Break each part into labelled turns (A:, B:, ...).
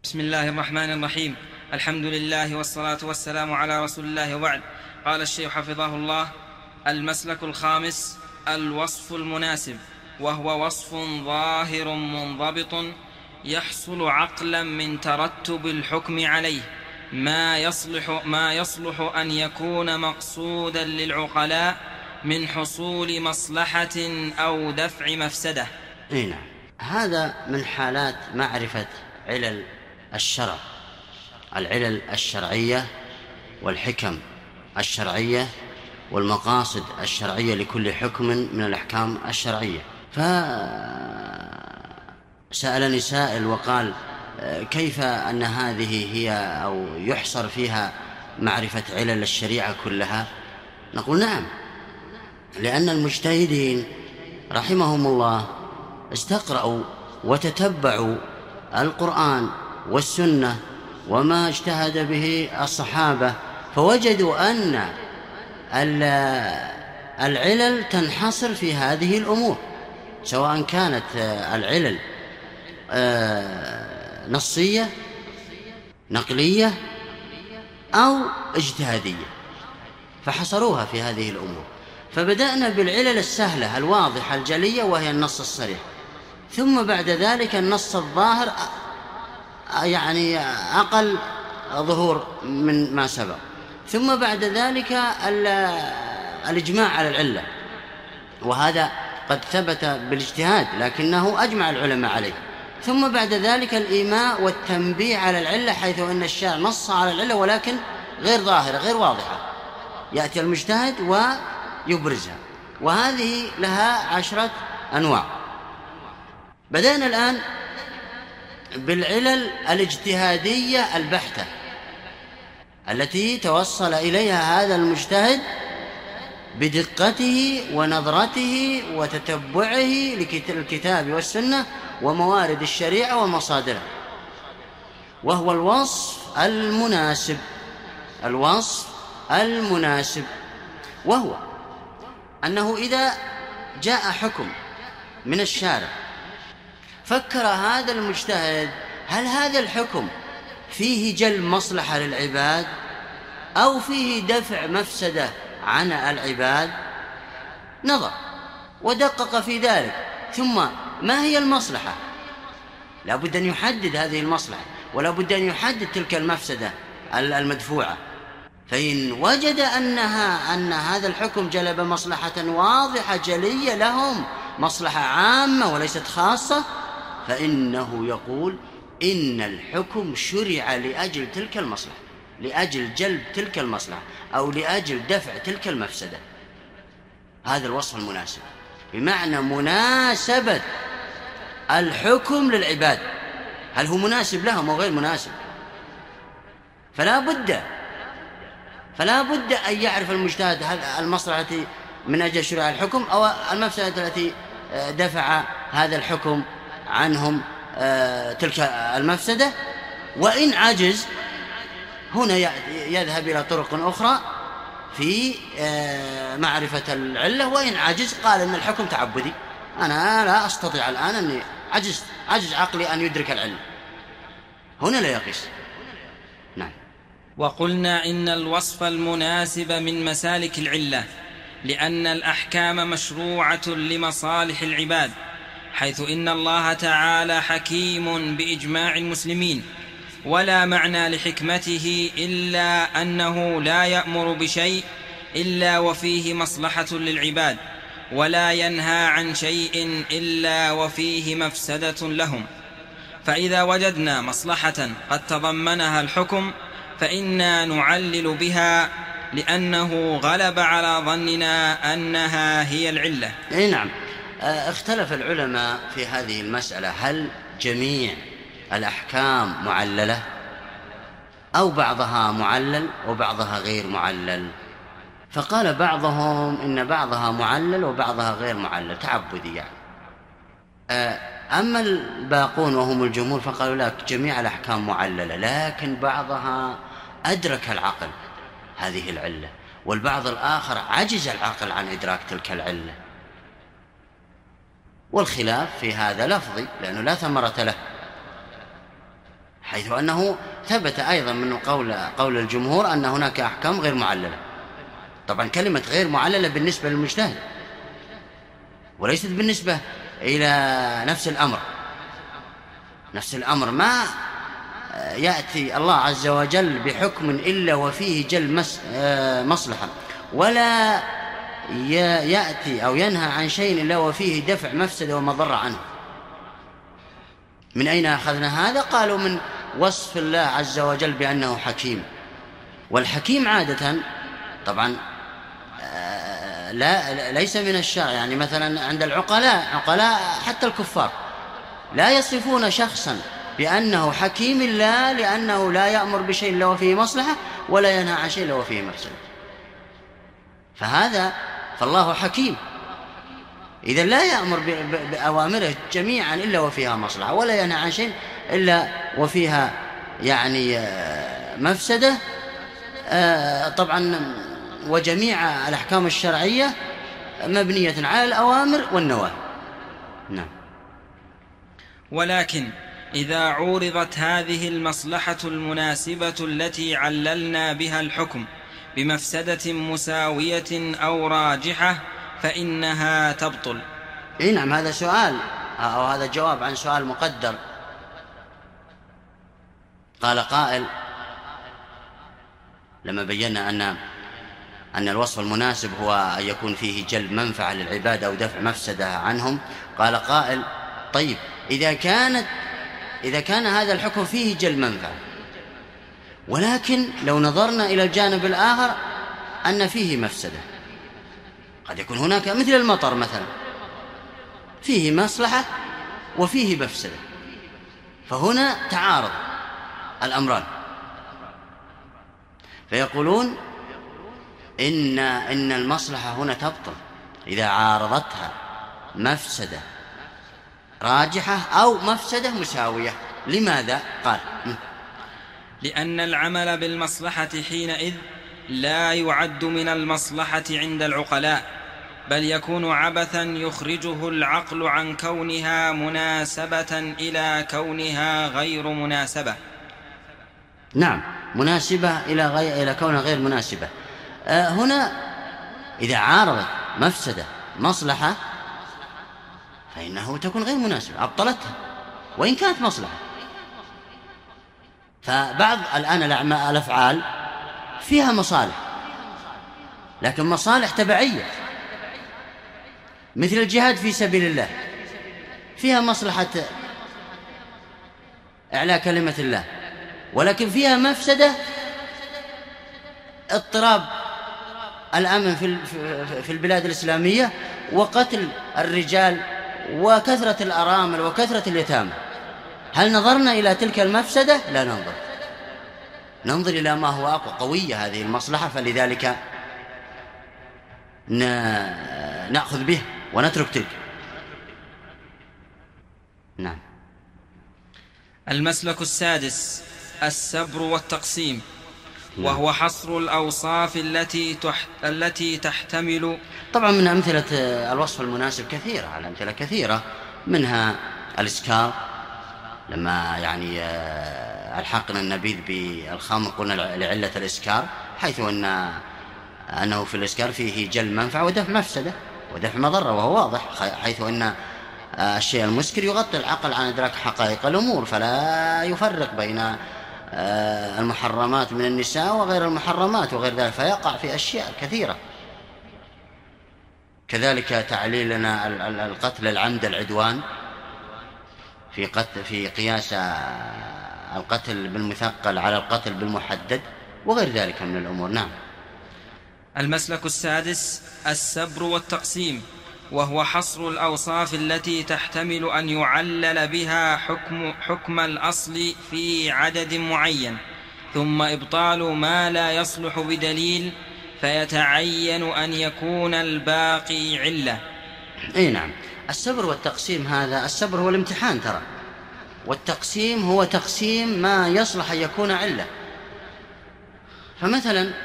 A: بسم الله الرحمن الرحيم. الحمد لله والصلاة والسلام على رسول الله وبعد. قال الشيخ حفظه الله: المسلك الخامس الوصف المناسب، وهو وصف ظاهر منضبط يحصل عقلا من ترتب الحكم عليه ما يصلح أن يكون مقصودا للعقلاء من حصول مصلحة أو دفع مفسدة.
B: نعم، هذا من حالات معرفة علل الشرع، العلل الشرعية والحكم الشرعية والمقاصد الشرعية لكل حكم من الأحكام الشرعية. فسألني سائل وقال: كيف أن هذه هي أو يحصر فيها معرفة علل الشريعة كلها؟ نقول: نعم، لأن المجتهدين رحمهم الله استقرأوا وتتبعوا القرآن والسنة وما اجتهد به الصحابة، فوجدوا أن العلل تنحصر في هذه الأمور، سواء كانت العلل نصية نقلية أو اجتهادية، فحصروها في هذه الأمور. فبدأنا بالعلل السهلة الواضحة الجلية وهي النص الصريح، ثم بعد ذلك النص الظاهر يعني أقل ظهور من ما سبق، ثم بعد ذلك الإجماع على العلة، وهذا قد ثبت بالاجتهاد لكنه أجمع العلماء عليه، ثم بعد ذلك الإيماء والتنبيه على العلة، حيث أن الشارع نص على العلة ولكن غير ظاهرة غير واضحة، يأتي المجتهد ويبرزها، وهذه لها 10 أنواع. بدأنا الآن بالعلل الاجتهادية البحتة التي توصل إليها هذا المجتهد بدقته ونظرته وتتبعه للكتاب والسنة وموارد الشريعة ومصادرها، وهو الوصف المناسب. الوصف المناسب وهو أنه إذا جاء حكم من الشارع فكر هذا المجتهد: هل هذا الحكم فيه جلب مصلحة للعباد أو فيه دفع مفسدة عن العباد؟ نظر ودقق في ذلك، ثم ما هي المصلحة؟ لا بد أن يحدد هذه المصلحة، ولا بد أن يحدد تلك المفسدة المدفوعة. فإن وجد أن هذا الحكم جلب مصلحة واضحة جلية لهم، مصلحة عامة وليست خاصة، فإنه يقول: إن الحكم شرع لأجل تلك المصلحة، لأجل جلب تلك المصلحة أو لأجل دفع تلك المفسدة. هذا الوصف المناسب، بمعنى مناسبة الحكم للعباد، هل هو مناسب لهم أو غير مناسب. فلا بد أن يعرف المجتهد هل المصلحة التي من أجل شرع الحكم أو المفسدة التي دفع هذا الحكم عنهم تلك المفسدة. وإن عجز هنا يذهب إلى طرق أخرى في معرفة العلة، وإن عجز قال إن الحكم تعبدي، أنا لا أستطيع الآن أني عجز عقلي أن يدرك العلة، هنا لا يقيس. نعم.
A: وقلنا إن الوصف المناسب من مسالك العلة، لأن الأحكام مشروعة لمصالح العباد، حيث إن الله تعالى حكيم بإجماع المسلمين، ولا معنى لحكمته إلا أنه لا يأمر بشيء إلا وفيه مصلحة للعباد، ولا ينهى عن شيء إلا وفيه مفسدة لهم. فإذا وجدنا مصلحة قد تضمنها الحكم فإنا نعلل بها، لأنه غلب على ظننا أنها هي العلة.
B: نعم. اختلف العلماء في هذه المسألة: هل جميع الأحكام معللة أو بعضها معلل وبعضها غير معلل؟ فقال بعضهم إن بعضها معلل وبعضها غير معلل، تعبدي يعني. أما الباقون وهم الجمهور فقالوا: لا، جميع الأحكام معللة، لكن بعضها أدرك العقل هذه العلة، والبعض الآخر عجز العقل عن إدراك تلك العلة. والخلاف في هذا لفظي، لأنه لا ثمرة له، حيث أنه ثبت أيضا من قول الجمهور أن هناك أحكام غير معللة. طبعا كلمة غير معللة بالنسبة للمجتهد وليست بالنسبة إلى نفس الأمر ما يأتي الله عز وجل بحكم إلا وفيه جل مصلحة، ولا يأتي أو ينهى عن شيء إلا وفيه دفع مفسدة ومضرة عنه. من أين أخذنا هذا؟ قالوا من وصف الله عز وجل بأنه حكيم. والحكيم عادة طبعا ليس من الشرع، يعني مثلا عند عقلاء حتى الكفار لا يصفون شخصا بأنه حكيم إلا لأنه لا يأمر بشيء إلا وفيه مصلحة ولا ينهى عن شيء إلا وفيه مفسدة. فالله حكيم إذا لا يأمر بأوامره جميعا إلا وفيها مصلحة ولا ينهى عن شيء إلا وفيها يعني مفسدة. طبعا وجميع الأحكام الشرعية مبنية على الأوامر والنواهي. نعم.
A: ولكن إذا عورضت هذه المصلحة المناسبة التي عللنا بها الحكم بمفسدة مساوية أو راجحة فإنها تبطل.
B: نعم، هذا سؤال أو هذا جواب عن سؤال مقدر. قال قائل لما بينا أن الوصف المناسب هو أن يكون فيه جلب منفعة للعباد أو دفع مفسدة عنهم، قال قائل طيب إذا كان هذا الحكم فيه جلب منفعة، ولكن لو نظرنا إلى الجانب الآخر أن فيه مفسدة، قد يكون هناك مثل المطر مثلا فيه مصلحة وفيه مفسدة، فهنا تعارض الأمران، فيقولون إن المصلحة هنا تبطل إذا عارضتها مفسدة راجحة أو مفسدة مساوية. لماذا؟ قال
A: لأن العمل بالمصلحة حينئذ لا يعد من المصلحة عند العقلاء، بل يكون عبثا يخرجه العقل عن كونها مناسبة إلى كونها غير مناسبة.
B: نعم، مناسبة إلى كونها غير مناسبة. هنا إذا عارضت مفسدة مصلحة فإنه تكون غير مناسبة، أبطلتها وإن كانت مصلحة. فبعض الآن الأفعال فيها مصالح، لكن مصالح تبعية، مثل الجهاد في سبيل الله فيها مصلحة إعلاء كلمة الله، ولكن فيها مفسدة اضطراب الأمن في البلاد الإسلامية وقتل الرجال وكثرة الأرامل وكثرة اليتامى. هل نظرنا إلى تلك المفسدة؟ لا ننظر إلى ما هو أقوى، قوية هذه المصلحة، فلذلك نأخذ به ونترك تلك. نعم.
A: المسلك السادس السبر والتقسيم، وهو حصر الأوصاف التي تحتمل.
B: طبعا من أمثلة الوصف المناسب كثيرة، الأمثلة كثيرة، منها الإسكار، لما يعني ألحقنا النبيذ بالخمر قلنا لعلة الإسكار، حيث أنه في الإسكار فيه جلب منفعة ودفع مفسدة ودفع مضرة، وهو واضح، حيث أن الشيء المسكر يغطي العقل عن إدراك حقائق الأمور، فلا يفرق بين المحرمات من النساء وغير المحرمات وغير ذلك، فيقع في أشياء كثيرة. كذلك تعليلنا القتل العمد العدوان في قياس القتل بالمثقل على القتل بالمحدد وغير ذلك من الأمور. نعم.
A: المسلك السادس السبر والتقسيم، وهو حصر الأوصاف التي تحتمل أن يعلل بها حكم الأصل في عدد معين، ثم إبطال ما لا يصلح بدليل، فيتعين أن يكون الباقي علة.
B: نعم. السبر والتقسيم، هذا السبر هو الامتحان ترى، والتقسيم هو تقسيم ما يصلح أن يكون علة. فمثلا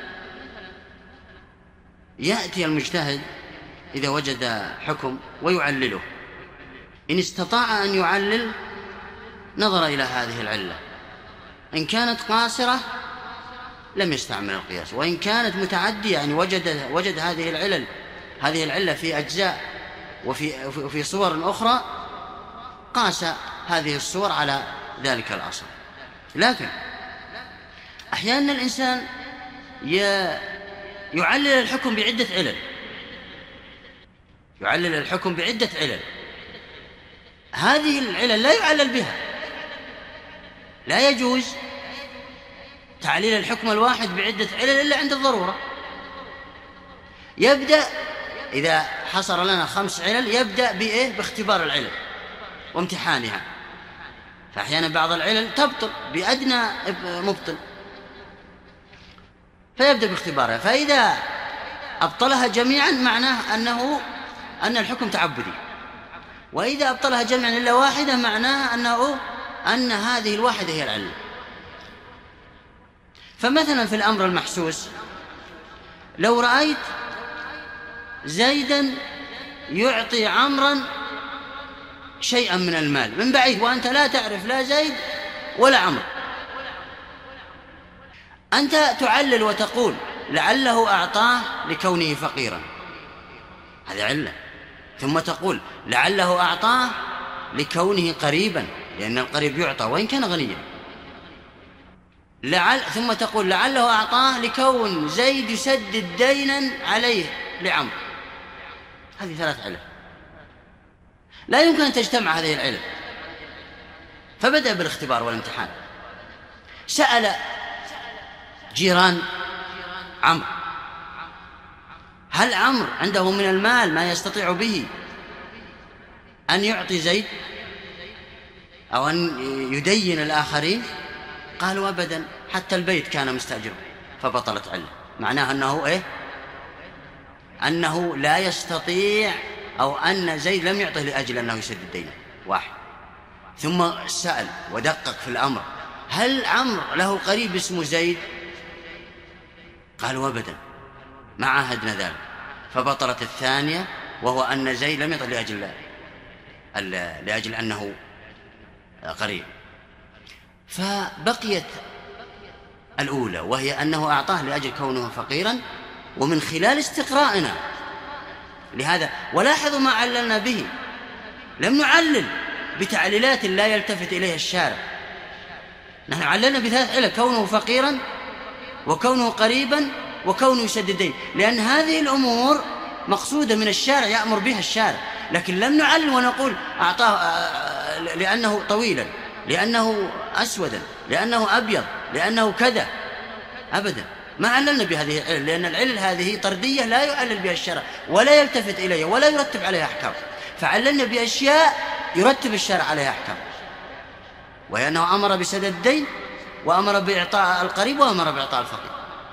B: يأتي المجتهد إذا وجد حكم ويعلله، إن استطاع أن يعلل نظر إلى هذه العلة، إن كانت قاصرة لم يستعمل القياس، وإن كانت متعدية يعني وجد هذه العلة في أجزاء وفي صور أخرى، قاس هذه الصور على ذلك الأصل. لكن أحيانا الإنسان يعلل الحكم بعدة علل، هذه العلل لا يعلل بها، لا يجوز تعليل الحكم الواحد بعدة علل إلا عند الضرورة. يبدأ إذا حصر لنا 5 علل يبدأ باختبار العلل وامتحانها، فأحيانا بعض العلل تبطل بأدنى مبطل، فيبدأ باختبارها، فإذا أبطلها جميعا معناه أن الحكم تعبدي، وإذا أبطلها جميعا إلا واحدة معناه أن هذه الواحدة هي العلة. فمثلا في الأمر المحسوس، لو رأيت زيدا يعطي عمرا شيئا من المال من بعيد وأنت لا تعرف لا زيد ولا عمرو، أنت تعلل وتقول لعله أعطاه لكونه فقيرا، هذه علة، ثم تقول لعله أعطاه لكونه قريبا، لأن القريب يعطى وإن كان غنيا، ثم تقول لعله أعطاه لكون زيد يسدد دينا عليه لعمرو. هذه 3 علل لا يمكن أن تجتمع هذه العلل، فبدأ بالاختبار والامتحان. سأل جيران عمرو هل عمرو عنده من المال ما يستطيع به أن يعطي زيد أو أن يدين الآخرين؟ قالوا أبدا، حتى البيت كان مستأجر، فبطلت علة، معناها أنه لا يستطيع، أو أن زيد لم يعطه لأجل أنه يسدد دينه. واحد. ثم سأل ودقق في الأمر هل عمرو له قريب اسمه زيد؟ قالوا أبدا، ما عاهدنا ذلك، فبطلت الثانية، وهو أن زيد لم يعطه لأجل أنه قريب. فبقيت الأولى، وهي أنه أعطاه لأجل كونه فقيرا، ومن خلال استقرائنا لهذا. ولاحظوا ما عللنا به، لم نعلل بتعليلات لا يلتفت إليها الشارع، نحن عللنا ب3 علل: كونه فقيرا، وكونه قريبا، وكونه يسدد دين، لأن هذه الأمور مقصودة من الشارع، يأمر بها الشارع. لكن لم نعلل ونقول أعطاه لأنه طويلا، لأنه أسودا، لأنه أبيض، لأنه كذا، أبدا، ما عللنا بهذه العلل، لأن العلل هذه طردية لا يعلل بها الشرع ولا يلتفت إليها ولا يرتب عليها أحكام، فعللنا بأشياء يرتب الشرع عليها أحكام، وهي أنه أمر بسدد الدين، وأمر بإعطاء القريب، وأمر بإعطاء الفقير.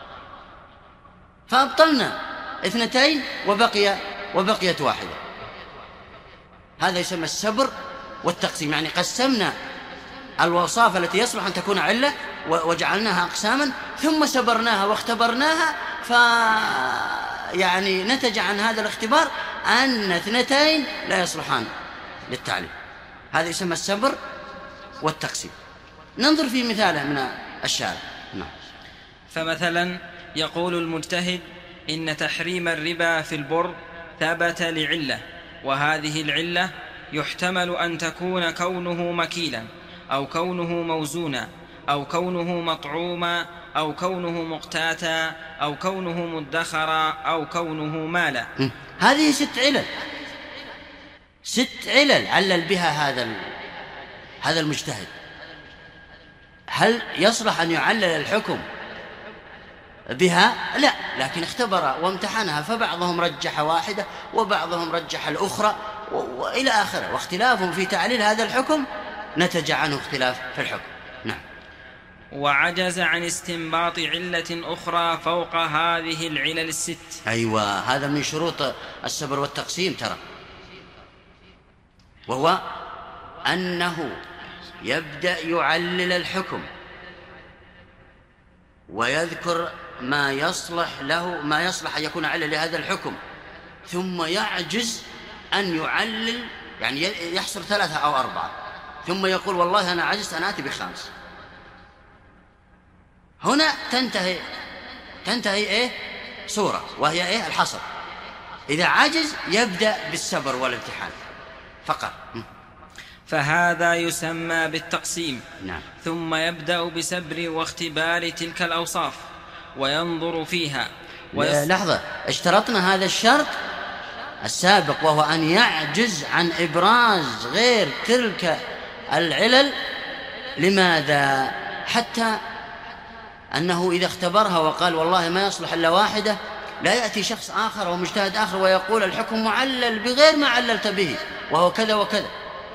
B: فأبطلنا 2 وبقيت واحدة. هذا يسمى السبر والتقسيم، يعني قسمنا الوصافة التي يصلح أن تكون علة وجعلناها أقساما، ثم سبرناها واختبرناها، يعني نتج عن هذا الاختبار أن 2 لا يصلحان للتعليل. هذا يسمى السبر والتقسيم. ننظر في مثاله من الشارع. نعم.
A: فمثلا يقول المجتهد إن تحريم الربا في البر ثبت لعلة، وهذه العلة يحتمل أن تكون كونه مكيلا، أو كونه موزونا، أو كونه مطعوما، أو كونه مقتاتا، أو كونه مدخرا، أو كونه مالا.
B: هذه 6 علل، 6 علل علل بها هذا المجتهد. هل يصلح أن يعلل الحكم بها؟ لا، لكن اختبر وامتحنها، فبعضهم رجح واحدة وبعضهم رجح الأخرى وإلى آخره، واختلافهم في تعليل هذا الحكم نتج عنه اختلاف في الحكم. نعم.
A: وعجز عن استنباط علة أخرى فوق هذه العلل 6.
B: أيوة، هذا من شروط السبر والتقسيم ترى، وهو أنه يبدأ يعلل الحكم ويذكر ما يصلح أن يكون علل لهذا الحكم، ثم يعجز أن يعلل، يعني يحصر 3 أو 4، ثم يقول والله أنا عجزت، أنا آتي ب5. هنا تنتهي إيه؟ صورة، وهي إيه؟ الحصر. إذا عجز يبدأ بالصبر والامتحان فقط.
A: فهذا يسمى بالتقسيم.
B: نعم.
A: ثم يبدأ بسبر واختبار تلك الأوصاف وينظر فيها
B: لحظة، اشترطنا هذا الشرط السابق، وهو أن يعجز عن إبراز غير تلك العلل. لماذا؟ حتى أنه إذا اختبرها وقال والله ما يصلح إلا واحدة، لا يأتي شخص آخر أو مجتهد آخر ويقول الحكم معلل بغير ما عللت به وهو كذا وكذا،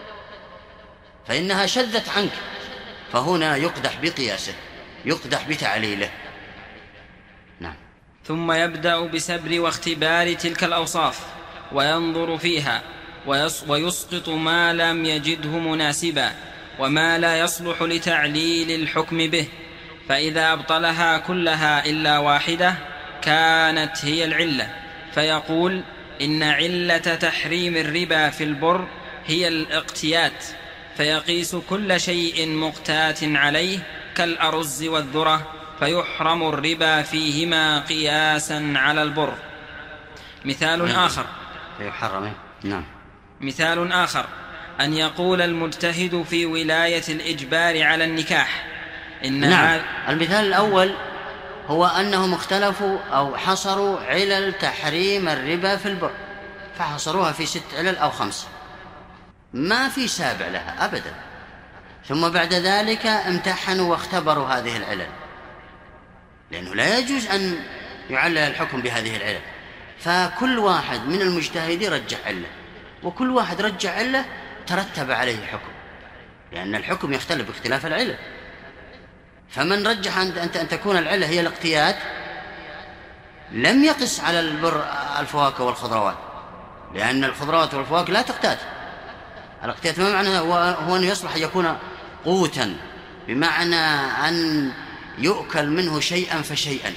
B: فإنها شذت عنك. فهنا يقدح بقياسه، يقدح بتعليله. نعم.
A: ثم يبدأ بسبر واختبار تلك الأوصاف وينظر فيها ويسقط ما لم يجده مناسبا وما لا يصلح لتعليل الحكم به، فإذا أبطلها كلها إلا واحدة كانت هي العلة، فيقول إن علة تحريم الربا في البر هي الاقتيات، فيقيس كل شيء مقتات عليه كالأرز والذرة، فيحرم الربا فيهما قياسا على البر. مثال آخر.
B: نعم.
A: مثال آخر أن يقول المجتهد في ولاية الإجبار على النكاح
B: نعم. المثال الأول هو أنهم اختلفوا أو حصروا علل تحريم الربا في البر، فحصروها في 6 علل أو 5، ما في سابع لها أبدا. ثم بعد ذلك امتحنوا واختبروا هذه العلل، لأنه لا يجوز أن يعلل الحكم بهذه العلل. فكل واحد من المجتهدين رجع علة، وكل واحد رجع علة ترتب عليه الحكم، لأن الحكم يختلف باختلاف العلل. فمن رجح أن تكون العلة هي الاقتيات لم يقس على البر الفواكه والخضروات، لأن الخضروات والفواكه لا تقتات. الاقتيات ما معنى هو أن يصلح أن يكون قوتا، بمعنى أن يؤكل منه شيئا فشيئا،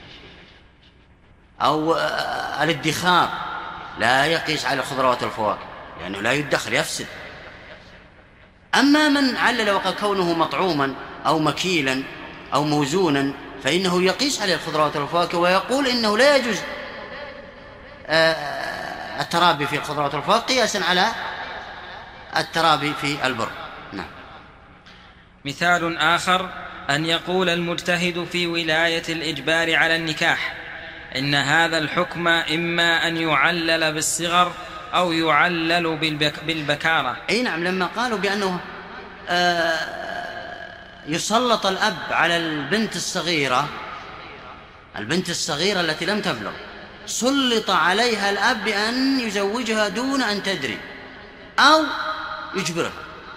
B: أو الادخار لا يقيس على الخضروات والفواكه لأنه لا يدخر يفسد. أما من علل وقال كونه مطعوما أو مكيلا أو موزونا فإنه يقيس عليه الخضروات والفواكه ويقول إنه لا يجوز الترابي في الخضروات والفواكه قياسا على الترابي في البر. نعم.
A: مثال آخر أن يقول المجتهد في ولاية الإجبار على النكاح إن هذا الحكم إما أن يعلل بالصغر أو يعلل بالبكارة.
B: أي نعم. لما قالوا بأنه يسلط الأب على البنت الصغيرة التي لم تبلغ، سلط عليها الأب بأن يزوجها دون أن تدري أو يجبرها.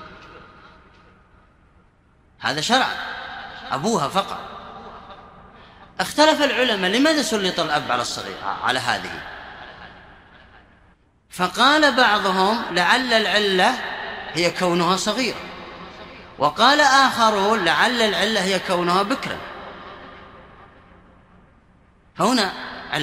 B: هذا شرع أبوها فقط. اختلف العلماء لماذا سلط الأب على الصغيرة على هذه؟ فقال بعضهم لعل العلة هي كونها صغيرة، وقال آخرون لعل العلة هي كونها بكرا. فهنا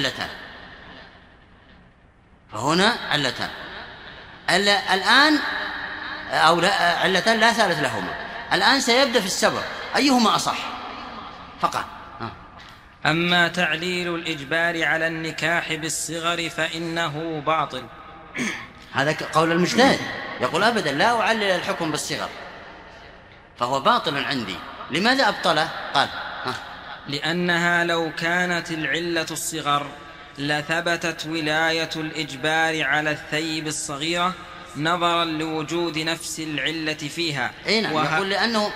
B: علتان الآن، أو علتان لا ثالث لهما. الآن سيبدأ في السبب أيهما أصح فقط.
A: أما تعليل الإجبار على النكاح بالصغر فإنه باطل.
B: هذا قول المجتهد، يقول أبدا لا أعلل الحكم بالصغر، فهو باطل عندي. لماذا أبطله؟ قال
A: لأنها لو كانت العلة الصغر لثبتت ولاية الإجبار على الثيب الصغيرة نظرا لوجود نفس العلة فيها.
B: يقول لأن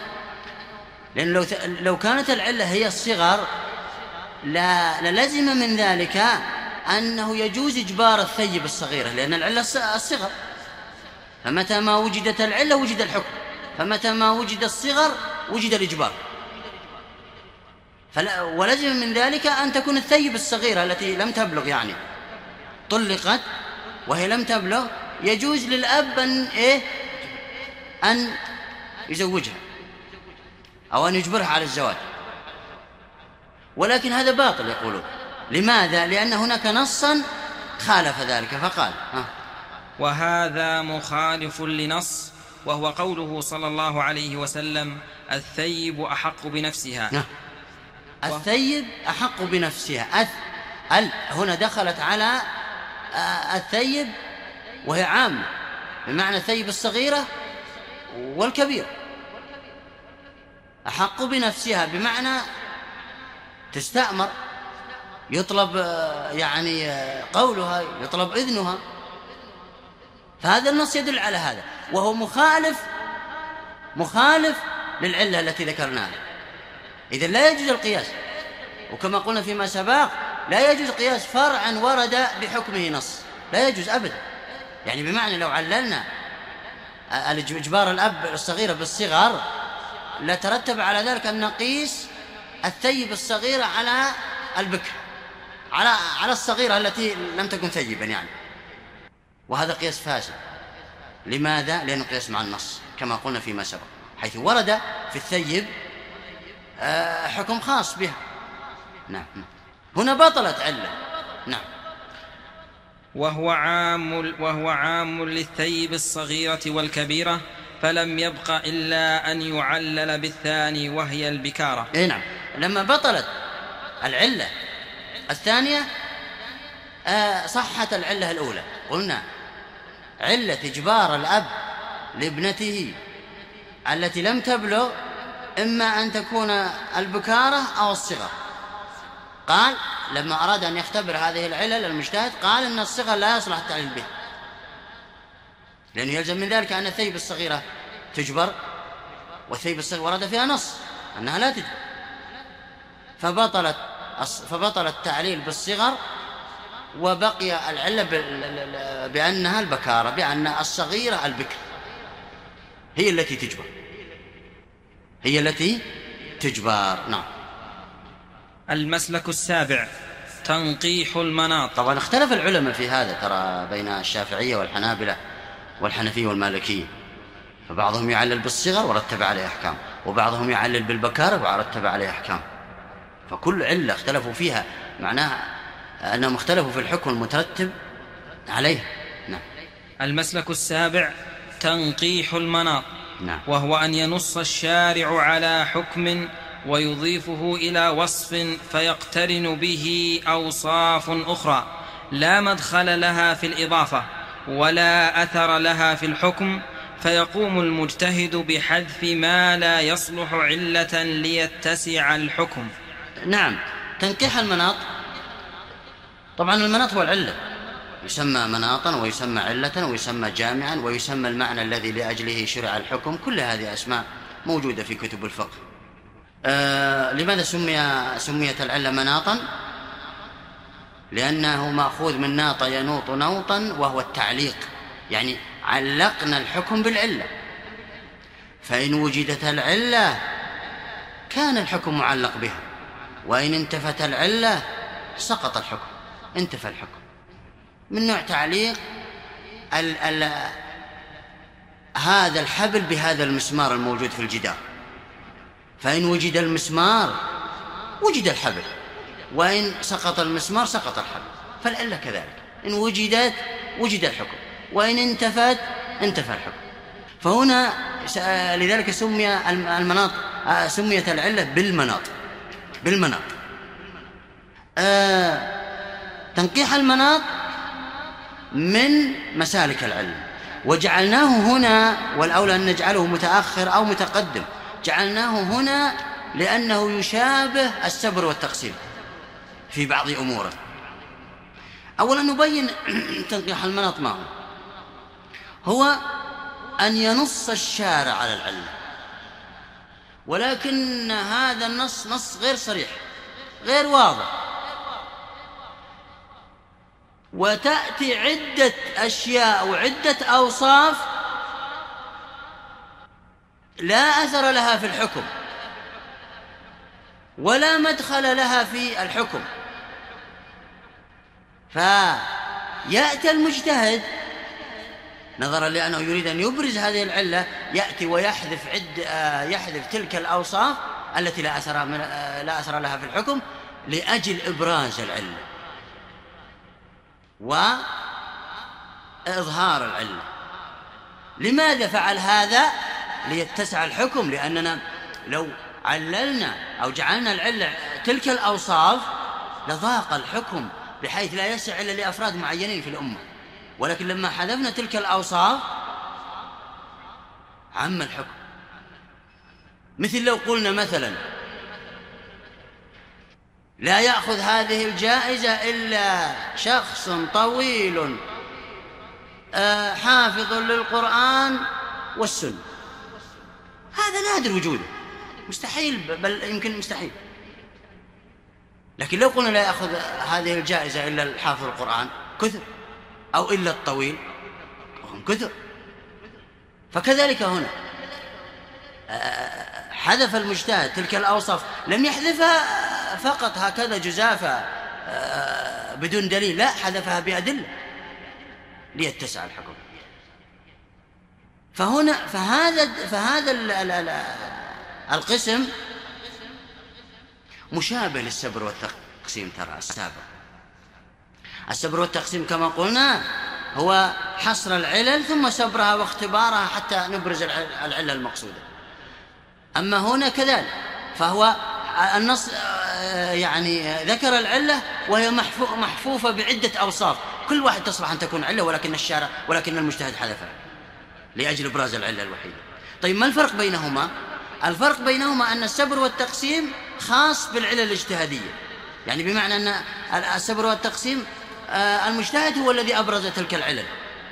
B: لو كانت العلة هي الصغر للزم من ذلك أنه يجوز إجبار الثيب الصغيرة، لأن العلة الصغر، فمتى ما وجدت العلة وجد الحكم، فمتى ما وجد الصغر وجد الإجبار. ولزم من ذلك أن تكون الثيب الصغيرة التي لم تبلغ، يعني طلقت وهي لم تبلغ، يجوز للأب أن يزوجها أو أن يجبرها على الزواج. ولكن هذا باطل يقولون. لماذا؟ لأن هناك نصا خالف ذلك فقال
A: وهذا مخالف لنص، وهو قوله صلى الله عليه وسلم الثيب أحق بنفسها.
B: الثيب أحق بنفسها. هنا دخلت على الثيب وهي عامة، بمعنى الثيب الصغيرة والكبيرة. أحق بنفسها بمعنى تستأمر، يطلب يعني قولها، يطلب إذنها. فهذا النص يدل على هذا، وهو مخالف للعلة التي ذكرناها. إذن لا يجوز القياس، وكما قلنا فيما سبق لا يجوز قياس فرعا ورد بحكمه نص، لا يجوز أبدا. يعني بمعنى لو عللنا إجبار الأب الصغيرة بالصغر لترتب على ذلك أن نقيس الثيب الصغيرة على البكر، على الصغيرة التي لم تكن ثيبا يعني، وهذا قياس فاسد. لماذا؟ لأنه قياس مع النص كما قلنا فيما سبق، حيث ورد في الثيب حكم خاص بها. نعم، هنا بطلت علة. نعم.
A: وهو عام للثيب الصغيرة والكبيرة، فلم يبق إلا أن يعلل بالثاني وهي البكارة.
B: نعم، لما بطلت العلة الثانية صحت العلة الأولى. قلنا علة إجبار الأب لابنته التي لم تبلغ إما أن تكون البكارة أو الصغر. قال لما أراد أن يختبر هذه العلل المجتهد قال إن الصغر لا يصلح التعليل به، لأنه يلزم من ذلك أن الثيب الصغيرة تجبر، والثيب الصغير ورد فيها نص أنها لا تجبر، فبطل التعليل بالصغر، وبقي العلة بأنها البكارة، بأن الصغيرة البكر هي التي تجبر. نعم.
A: المسلك السابع تنقيح المناط.
B: طبعا اختلف العلماء في هذا ترى بين الشافعية والحنابلة والحنفية والمالكية، فبعضهم يعلل بالصغر ورتب عليه أحكام، وبعضهم يعلل بالبكارة ورتب عليه أحكام. فكل علة اختلفوا فيها معناها أنهم اختلفوا في الحكم المترتب عليه. نعم.
A: المسلك السابع تنقيح المناط.
B: نعم.
A: وهو أن ينص الشارع على حكم ويضيفه إلى وصف فيقترن به أوصاف أخرى لا مدخل لها في الإضافة ولا أثر لها في الحكم، فيقوم المجتهد بحذف ما لا يصلح علة ليتسع الحكم.
B: نعم. تنقيح المناط، طبعا المناط هو العلة، يسمى مناطا ويسمى علة ويسمى جامعا ويسمى المعنى الذي لأجله شرع الحكم. كل هذه أسماء موجودة في كتب الفقه. لماذا سميت العلة مناطا؟ لأنه مأخوذ من ناط ينوط نوطا، وهو التعليق، يعني علقنا الحكم بالعلة، فإن وجدت العلة كان الحكم معلق بها، وإن انتفت العلة سقط الحكم، انتفى الحكم. من نوع تعليق هذا الحبل بهذا المسمار الموجود في الجدار، فإن وجد المسمار وجد الحبل، وإن سقط المسمار سقط الحبل. فالعلة كذلك، إن وجدت وجد الحكم، وإن انتفت انتفى الحكم. فهنا لذلك سميت العلة بالمناط. تنقيح المناط من مسالك العلم، وجعلناه هنا، والأولى أن نجعله متأخر أو متقدم، جعلناه هنا لأنه يشابه السبر والتقسيم في بعض أموره. أولا نبين تنقيح المناط ما هو أن ينص الشارع على العلة، ولكن هذا النص نص غير صريح غير واضح، وتأتي عدة أشياء وعدة أوصاف لا أثر لها في الحكم ولا مدخل لها في الحكم، فيأتي المجتهد نظرا لأنه يريد أن يبرز هذه العلة، يأتي يحذف تلك الأوصاف التي لا أثر لها في الحكم لأجل إبراز العلة وإظهار العلة. لماذا فعل هذا؟ ليتسع الحكم، لأننا لو عللنا أو جعلنا العلة تلك الأوصاف لضاق الحكم بحيث لا يسع إلا لأفراد معينين في الأمة، ولكن لما حذفنا تلك الأوصاف عم الحكم. مثل لو قلنا مثلا لا يأخذ هذه الجائزة إلا شخص طويل حافظ للقرآن والسنة، هذا نادر وجوده، مستحيل، بل يمكن مستحيل. لكن لو قلنا لا يأخذ هذه الجائزة إلا الحافظ القرآن، كثر، أو إلا الطويل، وهم كثر. فكذلك هنا حذف المجتهد تلك الأوصاف، لم يحذفها فقط هكذا جزافة بدون دليل، لا، حذفها بأدلة ليتسع الحكم. فهذا القسم مشابه للسبر والتقسيم. ترى السبر والتقسيم كما قلنا هو حصر العلل ثم سبرها واختبارها حتى نبرز العلة المقصودة. أما هنا كذلك، فهو النص يعني ذكر العلة وهي محفوفة بعدة أوصاف، كل واحد تصلح أن تكون علة، ولكن المجتهد حذفها لأجل إبراز العلة الوحيدة. طيب ما الفرق بينهما؟ الفرق بينهما أن السبر والتقسيم خاص بالعلة الاجتهادية، يعني بمعنى أن السبر والتقسيم المجتهد هو الذي أبرز تلك العلل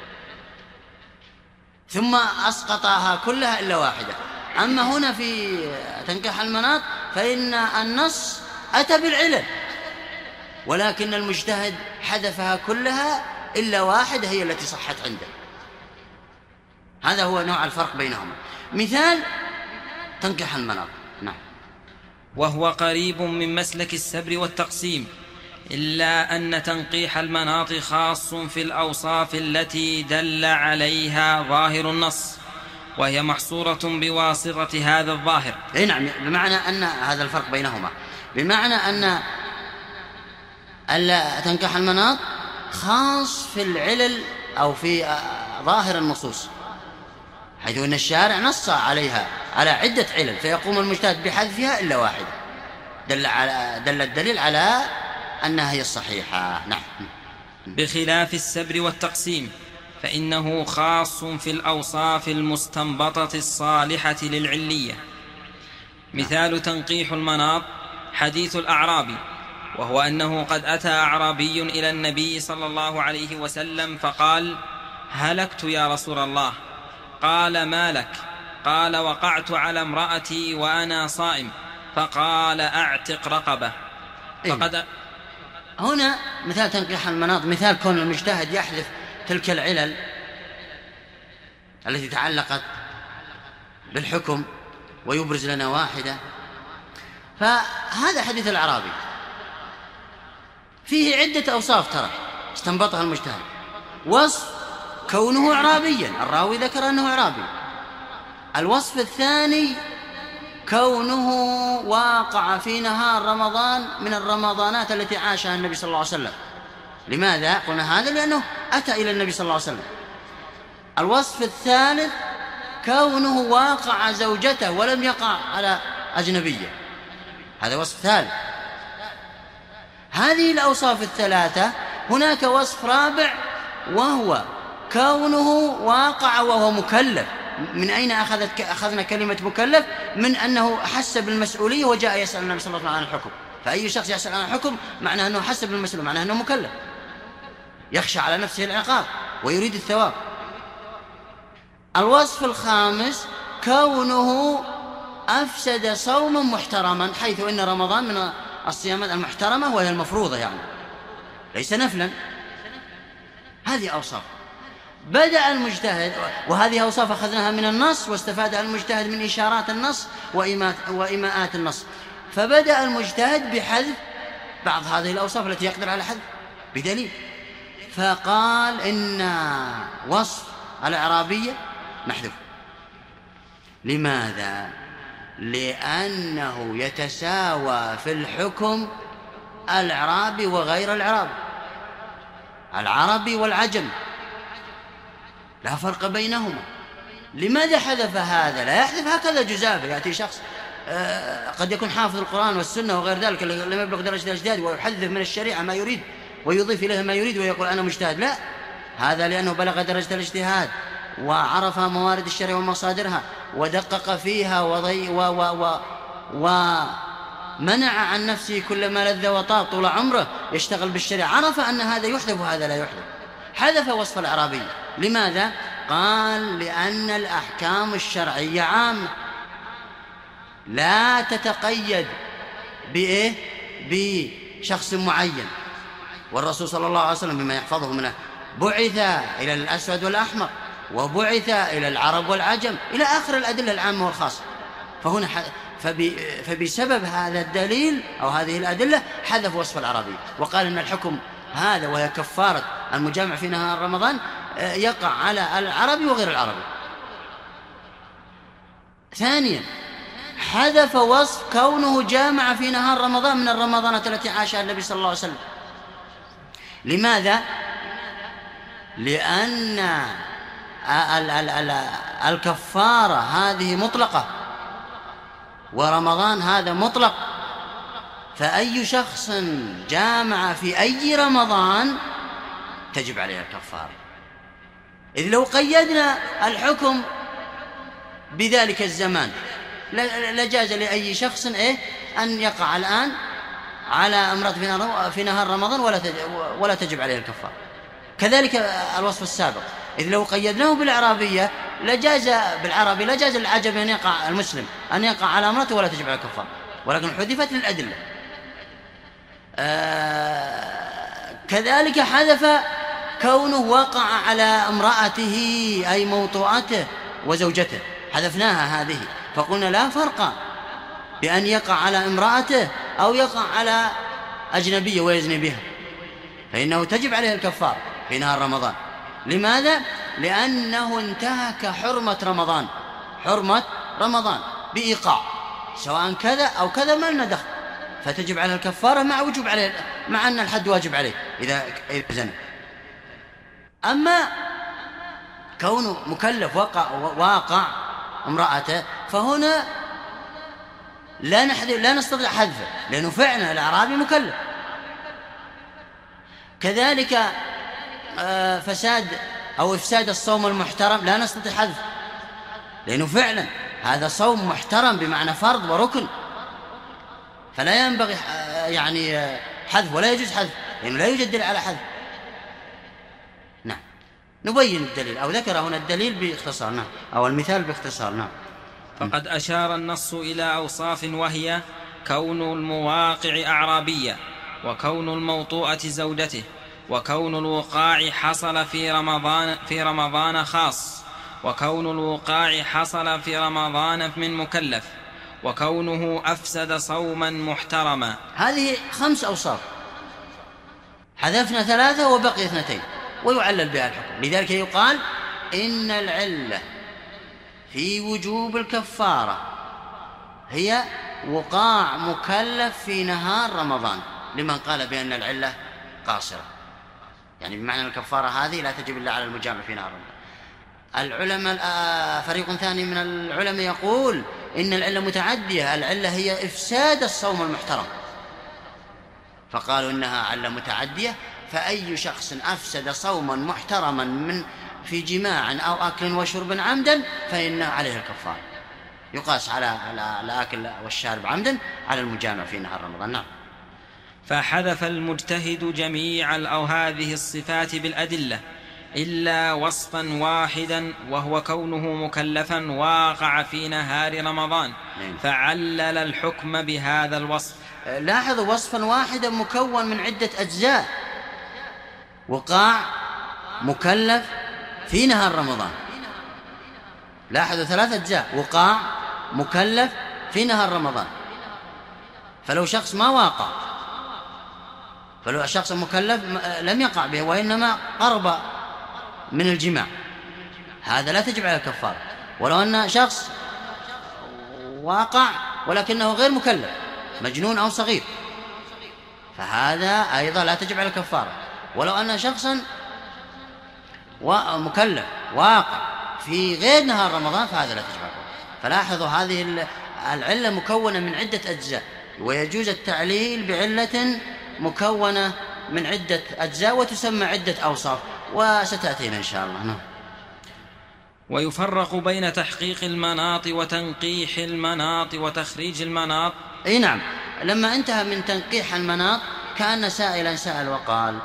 B: ثم أسقطها كلها إلا واحدة. أما هنا في تنكيح المناط فإن النص أتى بالعلل، ولكن المجتهد حذفها كلها إلا واحدة هي التي صحت عنده. هذا هو نوع الفرق بينهما. مثال تنكيح المناط. نعم.
A: وهو قريب من مسلك السبر والتقسيم، إلا أن تنقيح المناط خاص في الأوصاف التي دل عليها ظاهر النص، وهي محصورة بواسطة هذا الظاهر.
B: نعم، بمعنى أن هذا الفرق بينهما، بمعنى أن تنكيح المناط خاص في العلل أو في ظاهر النصوص، حيث أن الشارع نص عليها على عدة علل، فيقوم المجتهد بحذفها إلا واحدة دل الدليل على أنها هي الصحيحة. نعم.
A: بخلاف السبر والتقسيم فإنه خاص في الأوصاف المستنبطة الصالحة للعلية. مثال تنقيح المناط حديث الأعرابي، وهو أنه قد أتى أعرابي إلى النبي صلى الله عليه وسلم فقال: هلكت يا رسول الله. قال: ما لك؟ قال: وقعت على امرأتي وأنا صائم. فقال: أعتق رقبة. فقد
B: هنا مثال تنقيح المناط، مثال كون المجتهد يحذف تلك العلل التي تعلقت بالحكم ويبرز لنا واحدة. فهذا حديث الأعرابي فيه عدة أوصاف ترى استنبطها المجتهد. وصف كونه أعرابيا، الراوي ذكر أنه أعرابي. الوصف الثاني كونه واقع في نهار رمضان من الرمضانات التي عاشها النبي صلى الله عليه وسلم. لماذا قلنا هذا؟ لأنه أتى إلى النبي صلى الله عليه وسلم. الوصف الثالث كونه واقع زوجته ولم يقع على أجنبية، هذا وصف ثالث. هذه الأوصاف الثلاثة. هناك وصف رابع وهو كونه واقع وهو مكلف. من أين أخذنا كلمة مكلف؟ من أنه حس بالمسؤولية وجاء يسأل النبي صلى الله عليه وسلم عن الحكم. فأي شخص يسأل عن الحكم معناه أنه حس بالمسؤولية، معناه أنه مكلف، يخشى على نفسه العقاب ويريد الثواب. الوصف الخامس كونه أفسد صوما محترما، حيث إن رمضان من الصيامات المحترمة وهي المفروضة، يعني ليس نفلا. هذه أوصاف بدأ المجتهد، وهذه أوصاف أخذناها من النص واستفادها المجتهد من إشارات النص وإيماءات النص. فبدأ المجتهد بحذف بعض هذه الأوصاف التي يقدر على حذف بدليل، فقال إن وصف الأعرابية محذوف. لماذا؟ لأنه يتساوى في الحكم الأعرابي وغير الأعرابي، العربي والعجم، لا فرق بينهما. لماذا حذف هذا؟ لا يحذف هكذا جزافة، يأتي شخص قد يكون حافظ القرآن والسنة وغير ذلك لم يبلغ درجة الاجتهاد ويحذف من الشريعة ما يريد ويضيف إليها ما يريد ويقول أنا مجتهد، لا، هذا لأنه بلغ درجة الاجتهاد وعرف موارد الشريعة ومصادرها ودقق فيها ومنع عن نفسه كل ما لذ وطاب طول عمره يشتغل بالشريعة، عرف أن هذا يحذف وهذا لا يحذف، حذف وصف الأعرابي. لماذا؟ قال لأن الأحكام الشرعية عامة لا تتقيد بشخص معين، والرسول صلى الله عليه وسلم بما يحفظه منه بعث إلى الأسود والأحمر وبعث إلى العرب والعجم إلى آخر الأدلة العامة والخاصة. فهنا فبسبب هذا الدليل أو هذه الأدلة حذف وصف العربي وقال إن الحكم هذا وهي كفارة المجامع في نهار رمضان يقع على العربي وغير العربي. ثانيا حذف وصف كونه جامع في نهار رمضان من الرمضانات التي عاشها النبي صلى الله عليه وسلم. لماذا؟ لأن الكفارة هذه مطلقة ورمضان هذا مطلق، فأي شخص جامع في أي رمضان تجب عليه الكفارة. إذ لو قيدنا الحكم بذلك الزمان لجاز لأي شخص أن يقع الآن على امرأة في نهار رمضان ولا تجب عليه الكفارة. كذلك الوصف السابق، إذ لو قيدناه بالعربية لجاز بالعربي لجاز العجم أن يقع المسلم أن يقع على امرأته ولا تجب عليه الكفارة، ولكن حذفت للأدلة. كذلك حذف كونه وقع على امرأته أي موطوءته وزوجته، حذفناها هذه، فقلنا لا فرق بأن يقع على امرأته أو يقع على أجنبية ويزني بها، فإنه تجب عليه الكفارة في نهار رمضان. لماذا؟ لأنه انتهك حرمة رمضان بإيقاع، سواء كذا أو كذا ما لنا دخل، فتجب عليه الكفارة مع أن الحد واجب عليه إذا زنى. أما كونه مكلف واقع امرأته فهنا لا نستطيع حذفه لأنه فعلا الأعرابي مكلف. كذلك فساد أو إفساد الصوم المحترم لا نستطيع حذفه لأنه فعلا هذا صوم محترم بمعنى فرض وركن، فلا ينبغي حذف ولا يجوز حذف لأنه لا يوجد دليل على حذف. نعم، نبين الدليل أو ذكر هنا الدليل باختصار، نعم، أو المثال باختصار. نعم.
A: فقد أشار النص إلى أوصاف وهي كون المواقع أعرابية، وكون الموطوءة زوجته، وكون الوقاع حصل في رمضان خاص، وكون الوقاع حصل في رمضان من مكلف، وكونه أفسد صوما محترما.
B: هذه 5 أوصاف، حذفنا 3 وبقي 2 ويعلل بها الحكم. لذلك يقال إن العلة في وجوب الكفارة هي وقاع مكلف في نهار رمضان، لمن قال بأن العلة قاصرة، يعني بمعنى الكفارة هذه لا تجب إلا على المجامع في نهار رمضان. العلماء فريق ثاني من العلماء يقول إن العلة متعدية، العلة هي إفساد الصوم المحترم، فقالوا إنها علة متعدية، فأي شخص أفسد صوما محترما في جماع أو أكل وشرب عمدا فإنه عليه الكفارة، يقاس على الآكل والشارب عمدا على المجامع في نهار رمضان. نعم.
A: فحذف المجتهد جميع هذه الصفات بالأدلة إلا وصفا واحدا، وهو كونه مكلفا واقع في نهار رمضان، فعلل الحكم بهذا الوصف.
B: لاحظوا وصفا واحدا مكون من عدة أجزاء، وقاع مكلف في نهار رمضان، لاحظوا 3 أجزاء، وقاع مكلف في نهار رمضان. فلو شخص ما واقع، فلو شخص مكلف لم يقع به وإنما قرب من الجماع، هذا لا تجب عليه الكفارة. ولو أن شخص واقع ولكنه غير مكلف، مجنون أو صغير، فهذا أيضا لا تجب عليه الكفارة. ولو أن شخصا مكلف واقع في غير نهار رمضان فهذا لا تجب عليه. فلاحظوا هذه العلة مكونة من عدة أجزاء، ويجوز التعليل بعلة مكونة من عدة أجزاء وتسمى عدة أوصاف، وستأتينا إن شاء الله. نعم.
A: ويفرق بين تحقيق المناط وتنقيح المناط وتخريج المناط.
B: أي نعم. لما انتهى من تنقيح المناط كأن سائلا سأل وقال: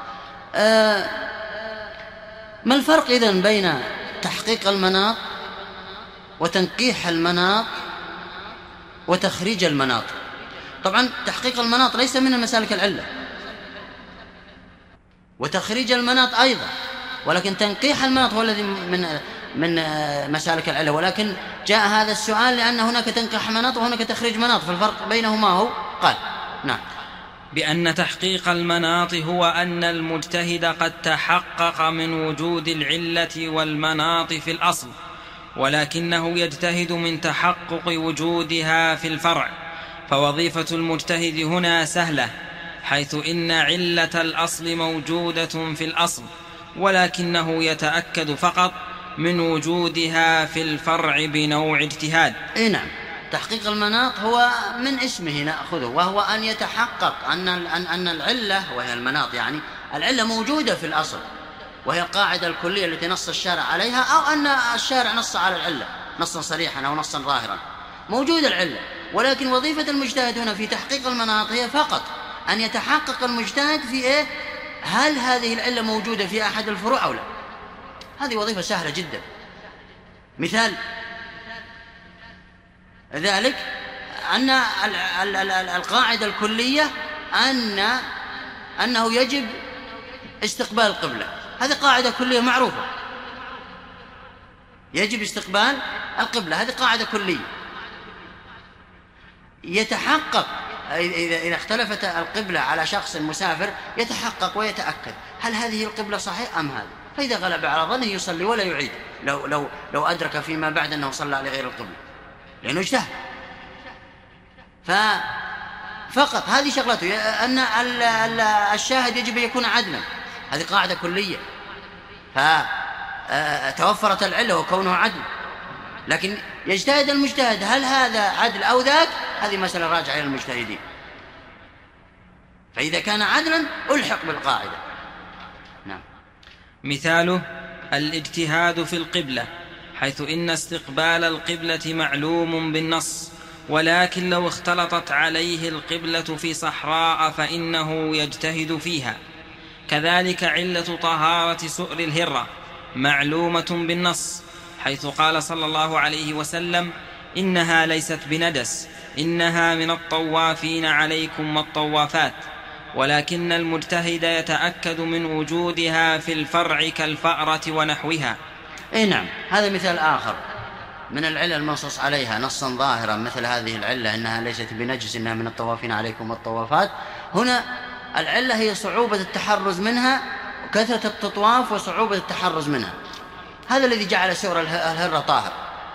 B: ما الفرق إذن بين تحقيق المناط وتنقيح المناط وتخريج المناط؟ طبعا تحقيق المناط ليس من مسالك العلة، وتخريج المناط أيضا، ولكن تنقيح المناط هو الذي من مسالك العلة. ولكن جاء هذا السؤال لأن هناك تنقيح مناط وهناك تخريج مناط، فالفرق بينهما هو قال: نعم،
A: بأن تحقيق المناط هو أن المجتهد قد تحقق من وجود العلة والمناط في الأصل، ولكنه يجتهد من تحقق وجودها في الفرع. فوظيفة المجتهد هنا سهلة، حيث إن علة الأصل موجودة في الأصل، ولكنه يتأكد فقط من وجودها في الفرع بنوع اجتهاد.
B: إيه نعم. تحقيق المناط هو من اسمه نأخذه، وهو أن يتحقق أن العلة، وهي المناط يعني العلة موجودة في الأصل، وهي القاعدة الكلية التي نص الشارع عليها، أو أن الشارع نص على العلة نصا صريحا أو نصا ظاهرا، موجود العلة. ولكن وظيفة المجتهد هنا في تحقيق المناط هي فقط أن يتحقق المجتهد في إيه؟ هل هذه العلة موجودة في أحد الفروع أو لا. هذه وظيفة سهلة جدا. مثال ذلك أن القاعدة الكلية أنه يجب استقبال القبلة، هذه قاعدة كلية معروفة، يجب استقبال القبلة، هذه قاعدة كلية. يتحقق إذا اختلفت القبلة على شخص مسافر، يتحقق ويتأكد هل هذه القبلة صحيح أم هذه، فإذا غلب على ظنه يصلي ولا يعيد لو أدرك فيما بعد أنه صلى لغير القبلة، لأنه اجتهد. فقط هذه شغلته، أن الشاهد يجب أن يكون عدلا، هذه قاعدة كلية، فتوفرت العلة وكونه عدل. لكن يجتهد المجتهد هل هذا عدل أو ذاك، هذه مسألة راجعة إلى المجتهدين، فإذا كان عدلا ألحق بالقاعدة. نعم.
A: مثاله الاجتهاد في القبلة، حيث إن استقبال القبلة معلوم بالنص، ولكن لو اختلطت عليه القبلة في صحراء فإنه يجتهد فيها. كذلك علة طهارة سؤر الهرة معلومة بالنص، حيث قال صلى الله عليه وسلم: إنها ليست بندس، إنها من الطوافين عليكم والطوافات. ولكن المجتهد يتأكد من وجودها في الفرع كالفأرة ونحوها.
B: إيه نعم. هذا مثال آخر من العلة المنصوص عليها نصا ظاهرا، مثل هذه العلة إنها ليست بنجس، إنها من الطوافين عليكم والطوافات. هنا العلة هي صعوبة التحرز منها، كثرة التطواف وصعوبة التحرز منها، هذا الذي جعل سؤر الهرة طاهر.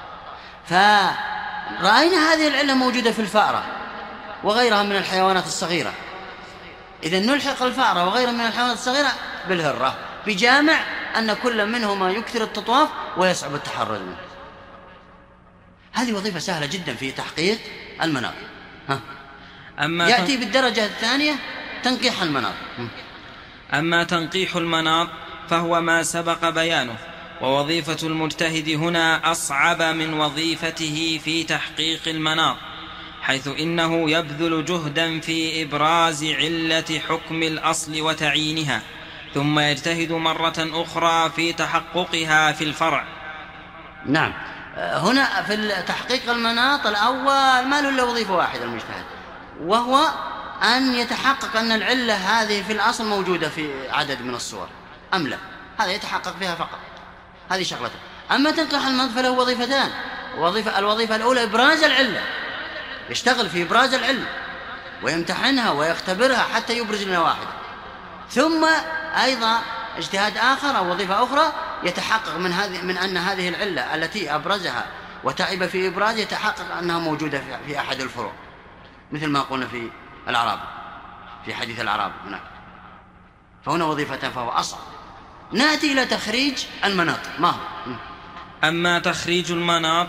B: فرأينا هذه العلة موجودة في الفأرة وغيرها من الحيوانات الصغيرة، إذن نلحق الفأرة وغيرها من الحيوانات الصغيرة بالهرة، بجامع أن كل منهما يكثر التطواف ويصعب التحرز منه. هذه وظيفة سهلة جدا في تحقيق المناط. يأتي بالدرجة الثانية تنقيح المناط.
A: أما تنقيح المناط فهو ما سبق بيانه، ووظيفة المجتهد هنا أصعب من وظيفته في تحقيق المناط، حيث إنه يبذل جهدا في إبراز علة حكم الأصل وتعيينها، ثم يجتهد مرة أخرى في تحققها في الفرع.
B: نعم. هنا في تحقيق المناط الأول ما له إلا وظيفة واحدة المجتهد، وهو أن يتحقق أن العلة هذه في الأصل موجودة في عدد من الصور أم لا، هذا يتحقق فيها فقط، هذه شغلته. أما تنقيح المناط فله وظيفتان. الوظيفة الأولى إبراز العلة، يشتغل في إبراز العلة ويمتحنها ويختبرها حتى يبرز لنا واحدة، ثم أيضا اجتهاد آخر أو وظيفة أخرى يتحقق من أن هذه العلة التي أبرزها وتعب في إبراز يتحقق أنها موجودة في أحد الفروع، مثل ما قلنا في الأعراب، في حديث الأعراب هناك. فهنا وظيفتان فهو أصعب. نأتي إلى تخريج المناط. ما هو؟
A: أما تخريج المناط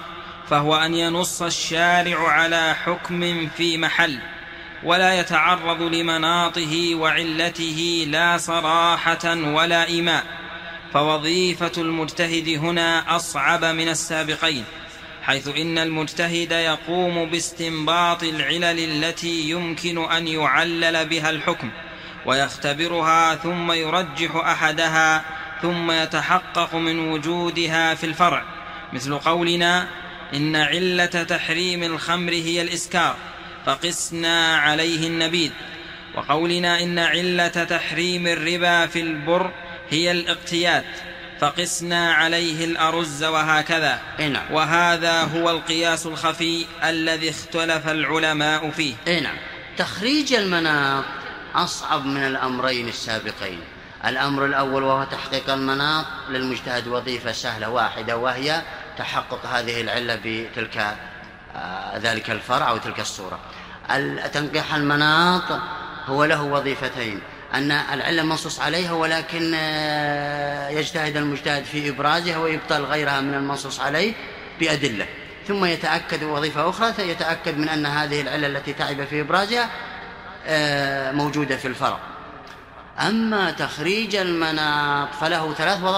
A: فهو أن ينص الشارع على حكم في محل ولا يتعرض لمناطه وعلته لا صراحة ولا إيماء. فوظيفة المجتهد هنا أصعب من السابقين، حيث إن المجتهد يقوم باستنباط العلل التي يمكن أن يعلل بها الحكم ويختبرها ثم يرجح أحدها ثم يتحقق من وجودها في الفرع، مثل قولنا إن علة تحريم الخمر هي الإسكار فقسنا عليه النبيذ، وقولنا إن علة تحريم الربا في البر هي الاقتيات فقسنا عليه الأرز، وهكذا. وهذا هو القياس الخفي الذي اختلف العلماء فيه.
B: نعم. تخريج المناط أصعب من الأمرين السابقين. الأمر الأول وهو تحقيق المناط للمجتهد وظيفة سهلة واحدة، وهي تحقق هذه العلة بتلك ذلك الفرع أو تلك الصورة. تنقيح المناط هو له وظيفتين: أن العلة منصوص عليها ولكن يجتهد المجتهد في إبرازها ويبطل غيرها من المنصوص عليه بأدلة، ثم يتأكد وظيفة أخرى يتأكد من أن هذه العلة التي تعب في إبرازها موجودة في الفرع. أما تخريج المناط فله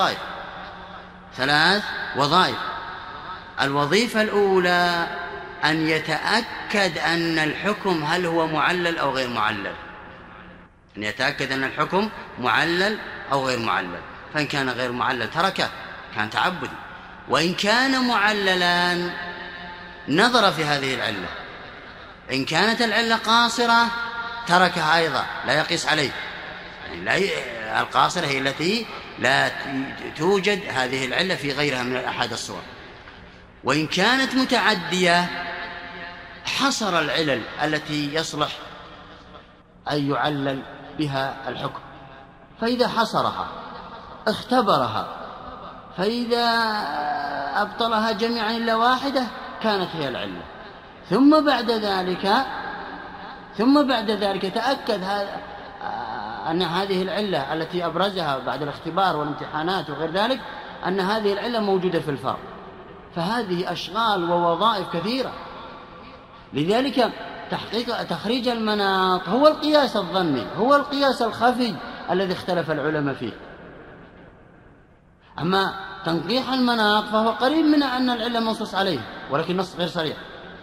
B: ثلاث وظائف. الوظيفة الأولى أن يتأكد أن الحكم هل هو معلل أو غير معلل، أن يتأكد أن الحكم معلل أو غير معلل، فإن كان غير معلل تركه كان تعبدي، وإن كان معللا نظر في هذه العلة، إن كانت العلة قاصرة تركها أيضا لا يقيس عليه، يعني القاصرة هي التي لا توجد هذه العلة في غيرها من أحد الصور، وإن كانت متعدية حصر العلل التي يصلح أن يعلل بها الحكم، فإذا حصرها اختبرها، فإذا أبطلها جميعا إلا واحدة كانت هي العلة، ثم بعد ذلك تأكد أن هذه العلة التي أبرزها بعد الاختبار والامتحانات وغير ذلك أن هذه العلة موجودة في الفرع. فهذه أشغال ووظائف كثيرة. لذلك تخريج المناط هو القياس الظني، هو القياس الخفي الذي اختلف العلماء فيه. أما تنقيح المناط فهو قريب من أن العلة منصوص عليه ولكن نص غير صريح.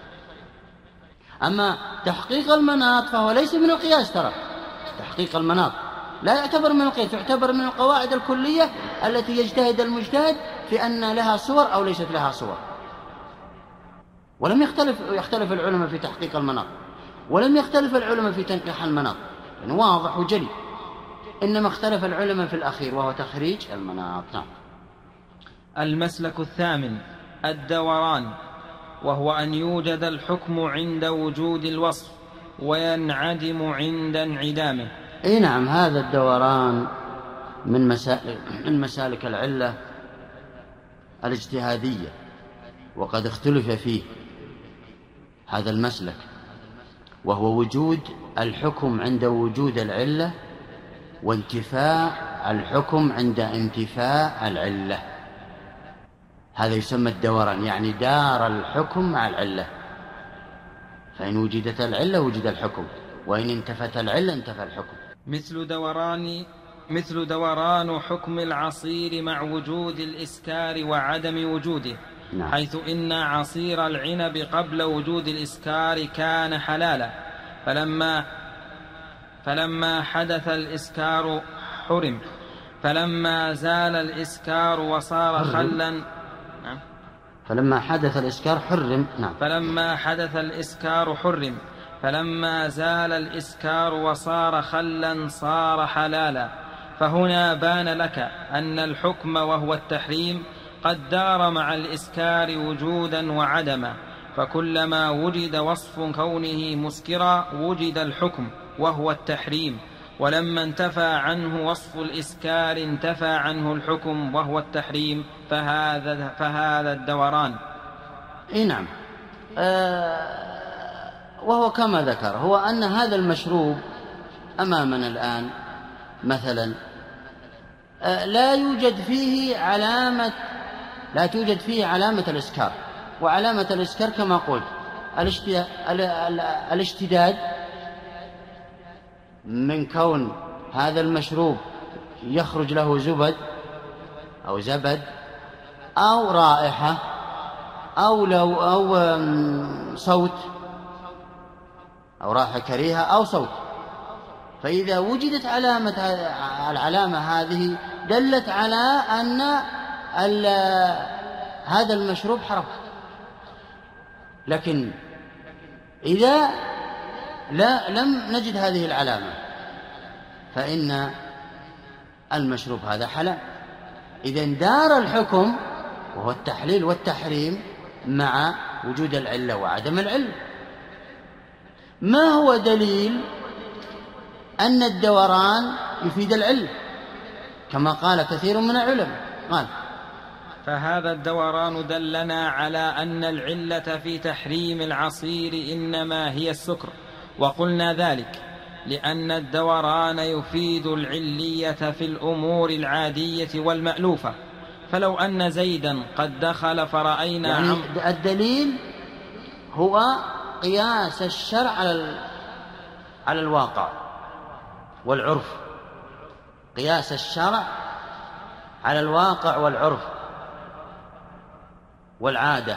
B: أما تحقيق المناط فهو ليس من القياس، ترى تحقيق المناط لا يعتبر من القياس، يعتبر من القواعد الكلية التي يجتهد المجتهد في أن لها صور أو ليست لها صور. ولم يختلف العلماء في تحقيق المناط، ولم يختلف العلماء في تنقيح المناط، يعني واضح وجلي. إنما اختلف العلماء في الأخير وهو تخريج المناط.
A: المسلك الثامن الدوران، وهو أن يوجد الحكم عند وجود الوصف وينعدم عند انعدامه.
B: نعم، هذا الدوران من مسالك العلة الاجتهادية، وقد اختلف فيه هذا المسلك، وهو وجود الحكم عند وجود العلة وانتفاء الحكم عند انتفاء العلة. هذا يسمى الدوران، يعني دار الحكم مع العلة، فإن وجدت العلة وجد الحكم، وإن انتفت العلة انتفى الحكم.
A: مثل دوران حكم العصير مع وجود الإسكار وعدم وجوده.
B: نعم.
A: حيث إن عصير العنب قبل وجود الإسكار كان حلالا، فلما حدث الإسكار حرم، فلما زال الإسكار وصار خلا.
B: فلما حدث الإسكار حرم. نعم.
A: فلما حدث الإسكار حرم، فلما زال الإسكار وصار خلا صار حلالا. فهنا بان لك أن الحكم وهو التحريم قد دار مع الإسكار وجودا وعدما، فكلما وجد وصف كونه مسكرا وجد الحكم وهو التحريم، ولما انتفى عنه وصف الإسكار انتفى عنه الحكم وهو التحريم، فهذا الدوران.
B: نعم. وهو كما ذكر، هو أن هذا المشروب أمامنا الآن مثلا لا توجد فيه علامة الإسكار، وعلامة الإسكار كما قلت الاشتداد من كون هذا المشروب يخرج له زبد أو زبد أو رائحة أو صوت أو رائحة كريهة أو صوت. فإذا وجدت العلامة هذه دلت على أن هذا المشروب حرام. لكن إذا لم نجد هذه العلامة فإن المشروب هذا حلال. إذن دار الحكم وهو التحليل والتحريم مع وجود العلة وعدم العلة. ما هو دليل أن الدوران يفيد العلة كما قال كثير من العلماء؟ قال:
A: فهذا الدوران دلنا على أن العلة في تحريم العصير إنما هي السكر، وقلنا ذلك لأن الدوران يفيد العلية في الأمور العادية والمألوفة. فلو أن زيدا قد دخل فرأينا
B: يعني الدليل هو قياس الشرع على الواقع والعرف، قياس الشرع على الواقع والعرف والعادة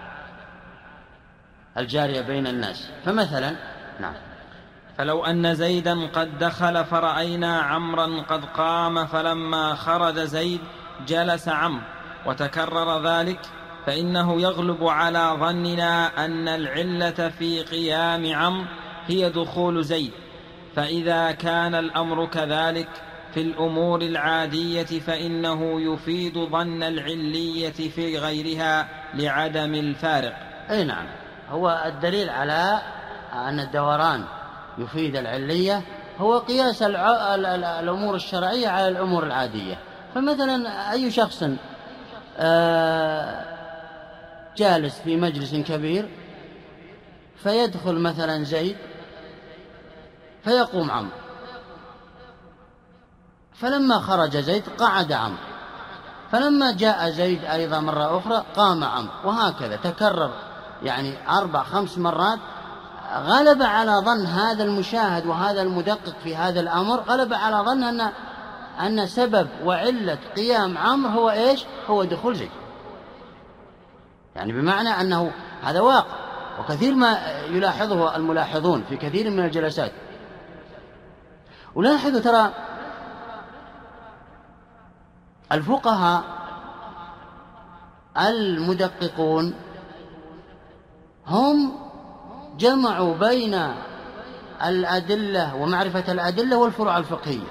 B: الجارية بين الناس. فمثلا نعم،
A: فلو أن زيدا قد دخل فرأينا عمرا قد قام، فلما خرج زيد جلس عمرو وتكرر ذلك، فإنه يغلب على ظننا أن العلة في قيام عمرو هي دخول زيد. فإذا كان الأمر كذلك في الأمور العادية فإنه يفيد ظن العلية في غيرها لعدم الفارق.
B: أي نعم، هو الدليل على أن الدوران يفيد العلية هو قياس الأمور الشرعية على الأمور العادية. فمثلا أي شخص جالس في مجلس كبير فيدخل مثلا زيد فيقوم عمرو، فلما خرج زيد قعد عمرو، فلما جاء زيد أيضا مرة أخرى قام عمرو، وهكذا تكرر يعني 4-5 مرات. غلب على ظن هذا المشاهد وهذا المدقق في هذا الأمر، غلب على ظن أن سبب وعلة قيام عمرو هو إيش؟ هو دخول زيد. يعني بمعنى أنه هذا واقع، وكثير ما يلاحظه الملاحظون في كثير من الجلسات. ولاحظوا ترى الفقهاء المدققون هم جمعوا بين الأدلة ومعرفة الأدلة والفروع الفقهية.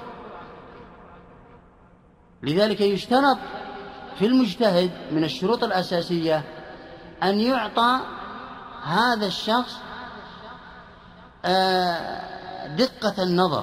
B: لذلك يشترط في المجتهد من الشروط الأساسية أن يعطى هذا الشخص دقة النظر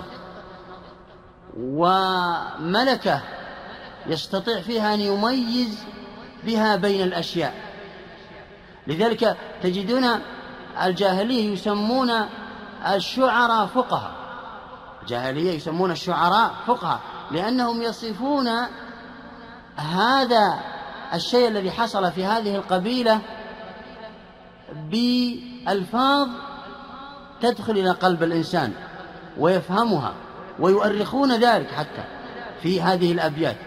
B: وملكة يستطيع فيها أن يميز بها بين الأشياء. لذلك تجدون الجاهلية يسمون الشعراء فقهاء، الجاهلية يسمون الشعراء فقهاء، لأنهم يصفون هذا الشيء الذي حصل في هذه القبيلة بألفاظ تدخل إلى قلب الإنسان ويفهمها، ويؤرخون ذلك حتى في هذه الأبيات.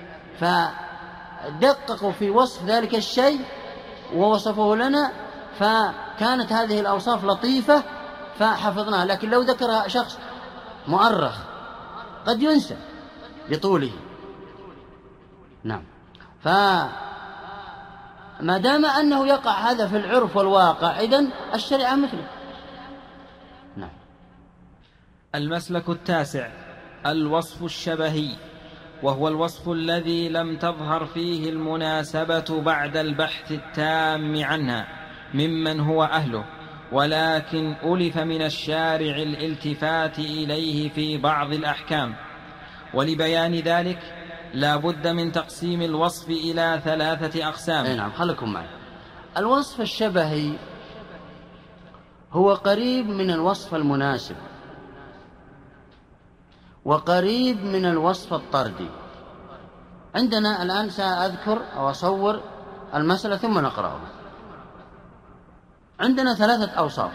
B: فدققوا في وصف ذلك الشيء ووصفوه لنا، فكانت هذه الأوصاف لطيفة فحفظناها. لكن لو ذكرها شخص مؤرخ قد ينسى لطوله. نعم، فما دام أنه يقع هذا في العرف والواقع إذن الشريعة مثله. نعم.
A: المسلك التاسع الوصف الشبهي، وهو الوصف الذي لم تظهر فيه المناسبة بعد البحث التام عنها ممن هو أهله، ولكن ألف من الشارع الالتفات إليه في بعض الأحكام. ولبيان ذلك لا بد من تقسيم الوصف إلى 3 أقسام.
B: نعم، خليكم معي. الوصف الشبهي هو قريب من الوصف المناسب وقريب من الوصف الطردي. عندنا الآن سأذكر أو أصور المسألة ثم نقرأها. عندنا 3 أوصاف.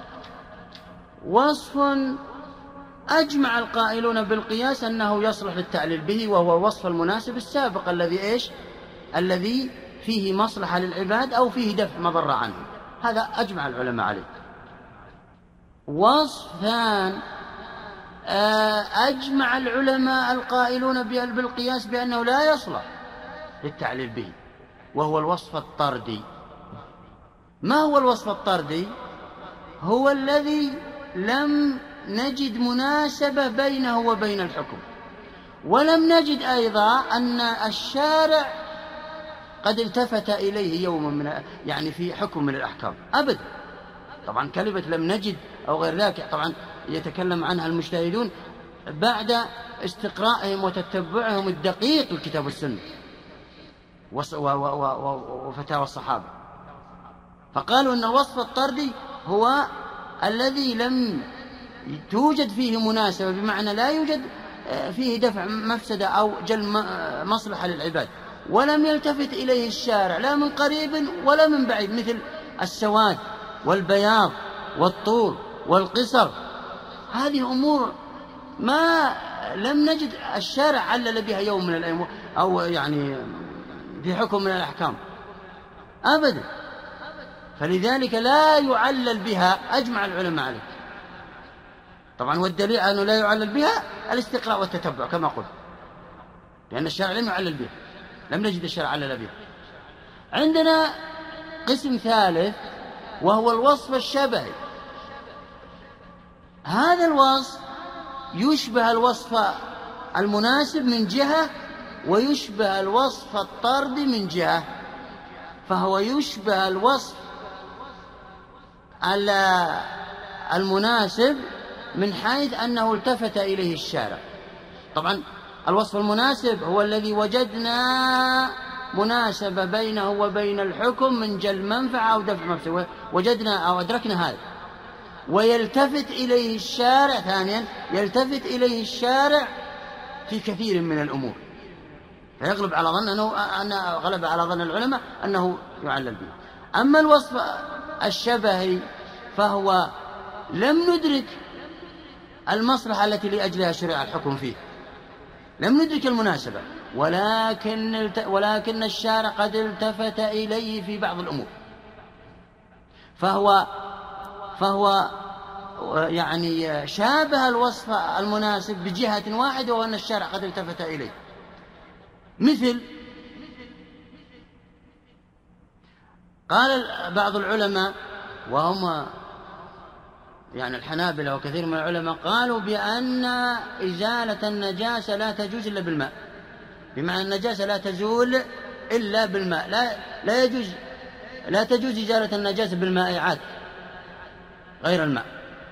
B: وصف أجمع القائلون بالقياس أنه يصلح للتعليل به، وهو الوصف المناسب السابق الذي فيه مصلحة للعباد أو فيه دفع مضرة عنهم، هذا أجمع العلماء عليه. وصف ثاني أجمع العلماء القائلون بالقياس بأنه لا يصلح للتعليل به، وهو الوصف الطردي. ما هو الوصف الطردي؟ هو الذي لم نجد مناسبة بينه وبين الحكم، ولم نجد أيضا أن الشارع قد التفت إليه يوما يعني في حكم من الأحكام أبدا. طبعا كلمة لم نجد أو غير ذلك طبعا يتكلم عنها المجتهدون بعد استقرائهم وتتبعهم الدقيق للكتاب والسنة وفتاوى الصحابة، فقالوا أن الوصف الطردي هو الذي لم توجد فيه مناسبة، بمعنى لا يوجد فيه دفع مفسدة أو جلب مصلحة للعباد، ولم يلتفت إليه الشارع لا من قريب ولا من بعيد، مثل السواد والبياض والطول والقصر. هذه أمور ما لم نجد الشارع علل بها يوم من الأيام أو يعني في حكم من الأحكام أبدا، فلذلك لا يعلل بها، أجمع العلماء عليه. طبعا والدليل أنه لا يعلل بها الاستقراء والتتبع كما قلت، لأن الشارع لم يعلل بها، لم نجد الشارع علل بها. عندنا قسم ثالث وهو الوصف الشبهي. هذا الوصف يشبه الوصف المناسب من جهة، ويشبه الوصف الطردي من جهة، فهو يشبه الوصف المناسب من حيث أنه التفت إليه الشارع. طبعا الوصف المناسب هو الذي وجدنا مناسبة بينه وبين الحكم من جلب منفعة أو دفع مفسدة، وجدنا أو أدركنا هذا، ويلتفت إليه الشارع. ثانيا يلتفت إليه الشارع في كثير من الأمور، فيغلب على ظن غلب على ظن العلماء أنه يعلل به. أما الوصف الشبهي فهو لم ندرك المصلحة التي لأجلها شرع الحكم فيه، لم ندرك المناسبة، ولكن الشارع قد التفت إليه في بعض الأمور، فهو يعني شابه الوصف المناسب بجهة واحدة، وأن الشارع قد التفت إليه. مثل قال بعض العلماء وهم يعني الحنابلة وكثير من العلماء قالوا بأن إزالة النجاسة لا تجوز إلا بالماء، بمعنى النجاسة لا تزول إلا بالماء، لا تجوز إزالة النجاسة بالمائعات غير الماء،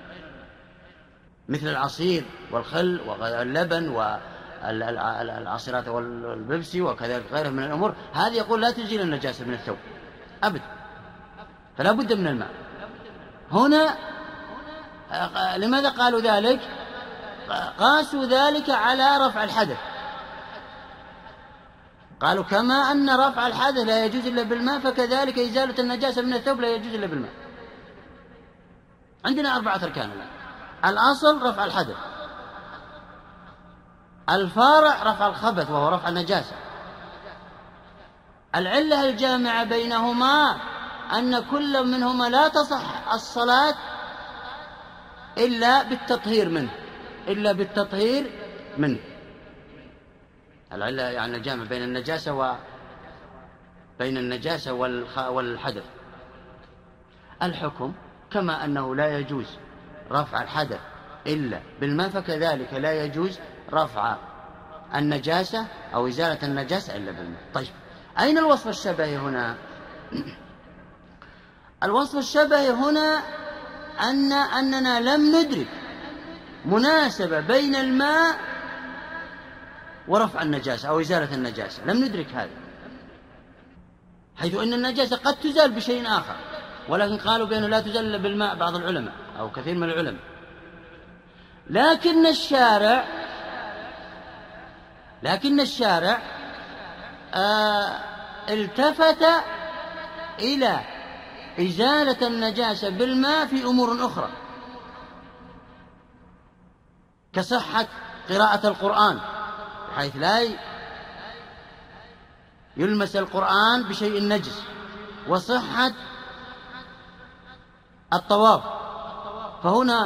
B: مثل العصير والخل واللبن والعصيرات والبيبسي وكذلك غيرها من الأمور. هذه يقول لا تزيل النجاسة من الثوب أبدا، فلا بد من الماء. هنا لماذا قالوا ذلك؟ قاسوا ذلك على رفع الحدث، قالوا كما أن رفع الحدث لا يجوز إلا بالماء، فكذلك إزالة النجاسة من الثوب لا يجوز إلا بالماء. عندنا 4 أركان الآن: الأصل رفع الحدث، الفارع رفع الخبث وهو رفع النجاسة، العلة الجامعة بينهما أن كل منهما لا تصح الصلاة إلا بالتطهير منه، العلة يعني الجامع بين النجاسة والحدث. الحكم كما أنه لا يجوز رفع الحدث إلا بالماء، فكذلك لا يجوز رفع النجاسة أو إزالة النجاسة إلا بالماء. طيب أين الوصف الشبهي هنا؟ الوصف الشبهي هنا أننا لم ندرك مناسبة بين الماء ورفع النجاسة أو إزالة النجاسة، لم ندرك هذا، حيث أن النجاسة قد تزال بشيء آخر، ولكن قالوا بأنه لا تزال إلا بالماء بعض العلماء أو كثير من العلماء. لكن الشارع التفت إلى إزالة النجاسة بالماء في أمور أخرى، كصحة قراءة القرآن بحيث لا يلمس القرآن بشيء نجس، وصحة الطواف. فهنا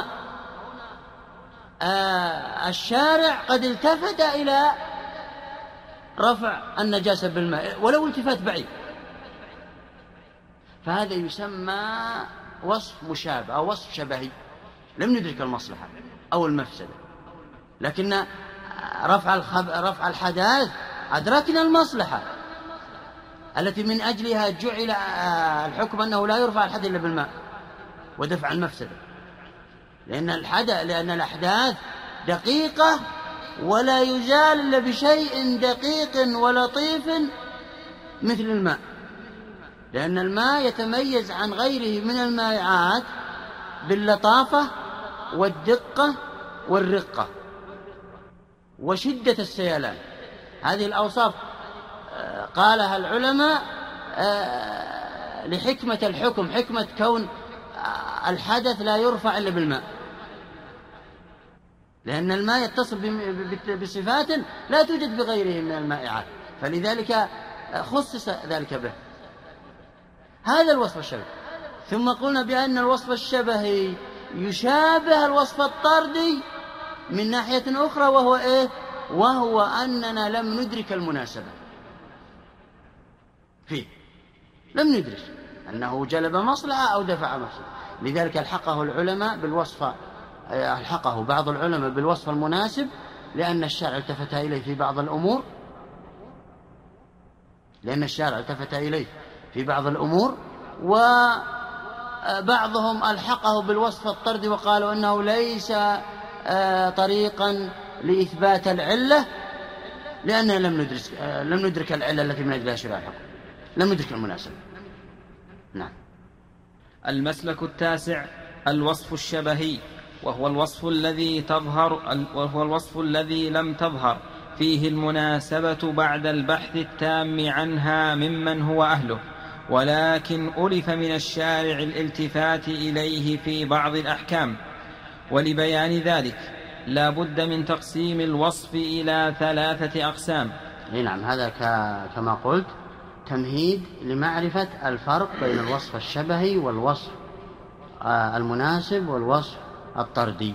B: الشارع قد التفت إلى رفع النجاسة بالماء ولو التفات بعيد، فهذا يسمى وصف مشابه أو وصف شبهي، لم ندرك المصلحة أو المفسدة، لكن رفع الحدث أدركنا المصلحة التي من أجلها جعل الحكم أنه لا يرفع الحدث إلا بالماء ودفع المفسدة، لأن الأحداث دقيقة ولا يزال إلا بشيء دقيق ولطيف مثل الماء، لأن الماء يتميز عن غيره من المائعات باللطافة والدقة والرقة وشدة السيلان. هذه الأوصاف قالها العلماء لحكمة الحكم، حكمة كون الحدث لا يرفع إلا بالماء، لأن الماء يتصل بصفات لا توجد بغيره من المائعات، فلذلك خصص ذلك به. هذا الوصف الشبهي. ثم قلنا بأن الوصف الشبهي يشابه الوصف الطردي من ناحية أخرى، وهو إيه؟ وهو أننا لم ندرك المناسبة فيه، لم ندرك أنه جلب مصلحة أو دفع مصلحة، لذلك ألحقه بعض العلماء بالوصف المناسب، لأن الشارع التفت إليه في بعض الأمور، وبعضهم ألحقه بالوصف الطردي وقالوا أنه ليس طريقا لإثبات العلة، لأننا لم ندرك العلة التي من أجلها شرع الحكم، لم ندرك المناسبة. نعم.
A: المسلك التاسع الوصف الشبهي، وهو الوصف الذي لم تظهر فيه المناسبة بعد البحث التام عنها ممن هو أهله، ولكن ألف من الشارع الالتفات إليه في بعض الأحكام. ولبيان ذلك لا بد من تقسيم الوصف إلى 3 أقسام.
B: نعم، هذا كما قلت تمهيد لمعرفة الفرق بين الوصف الشبهي والوصف المناسب والوصف الطردي،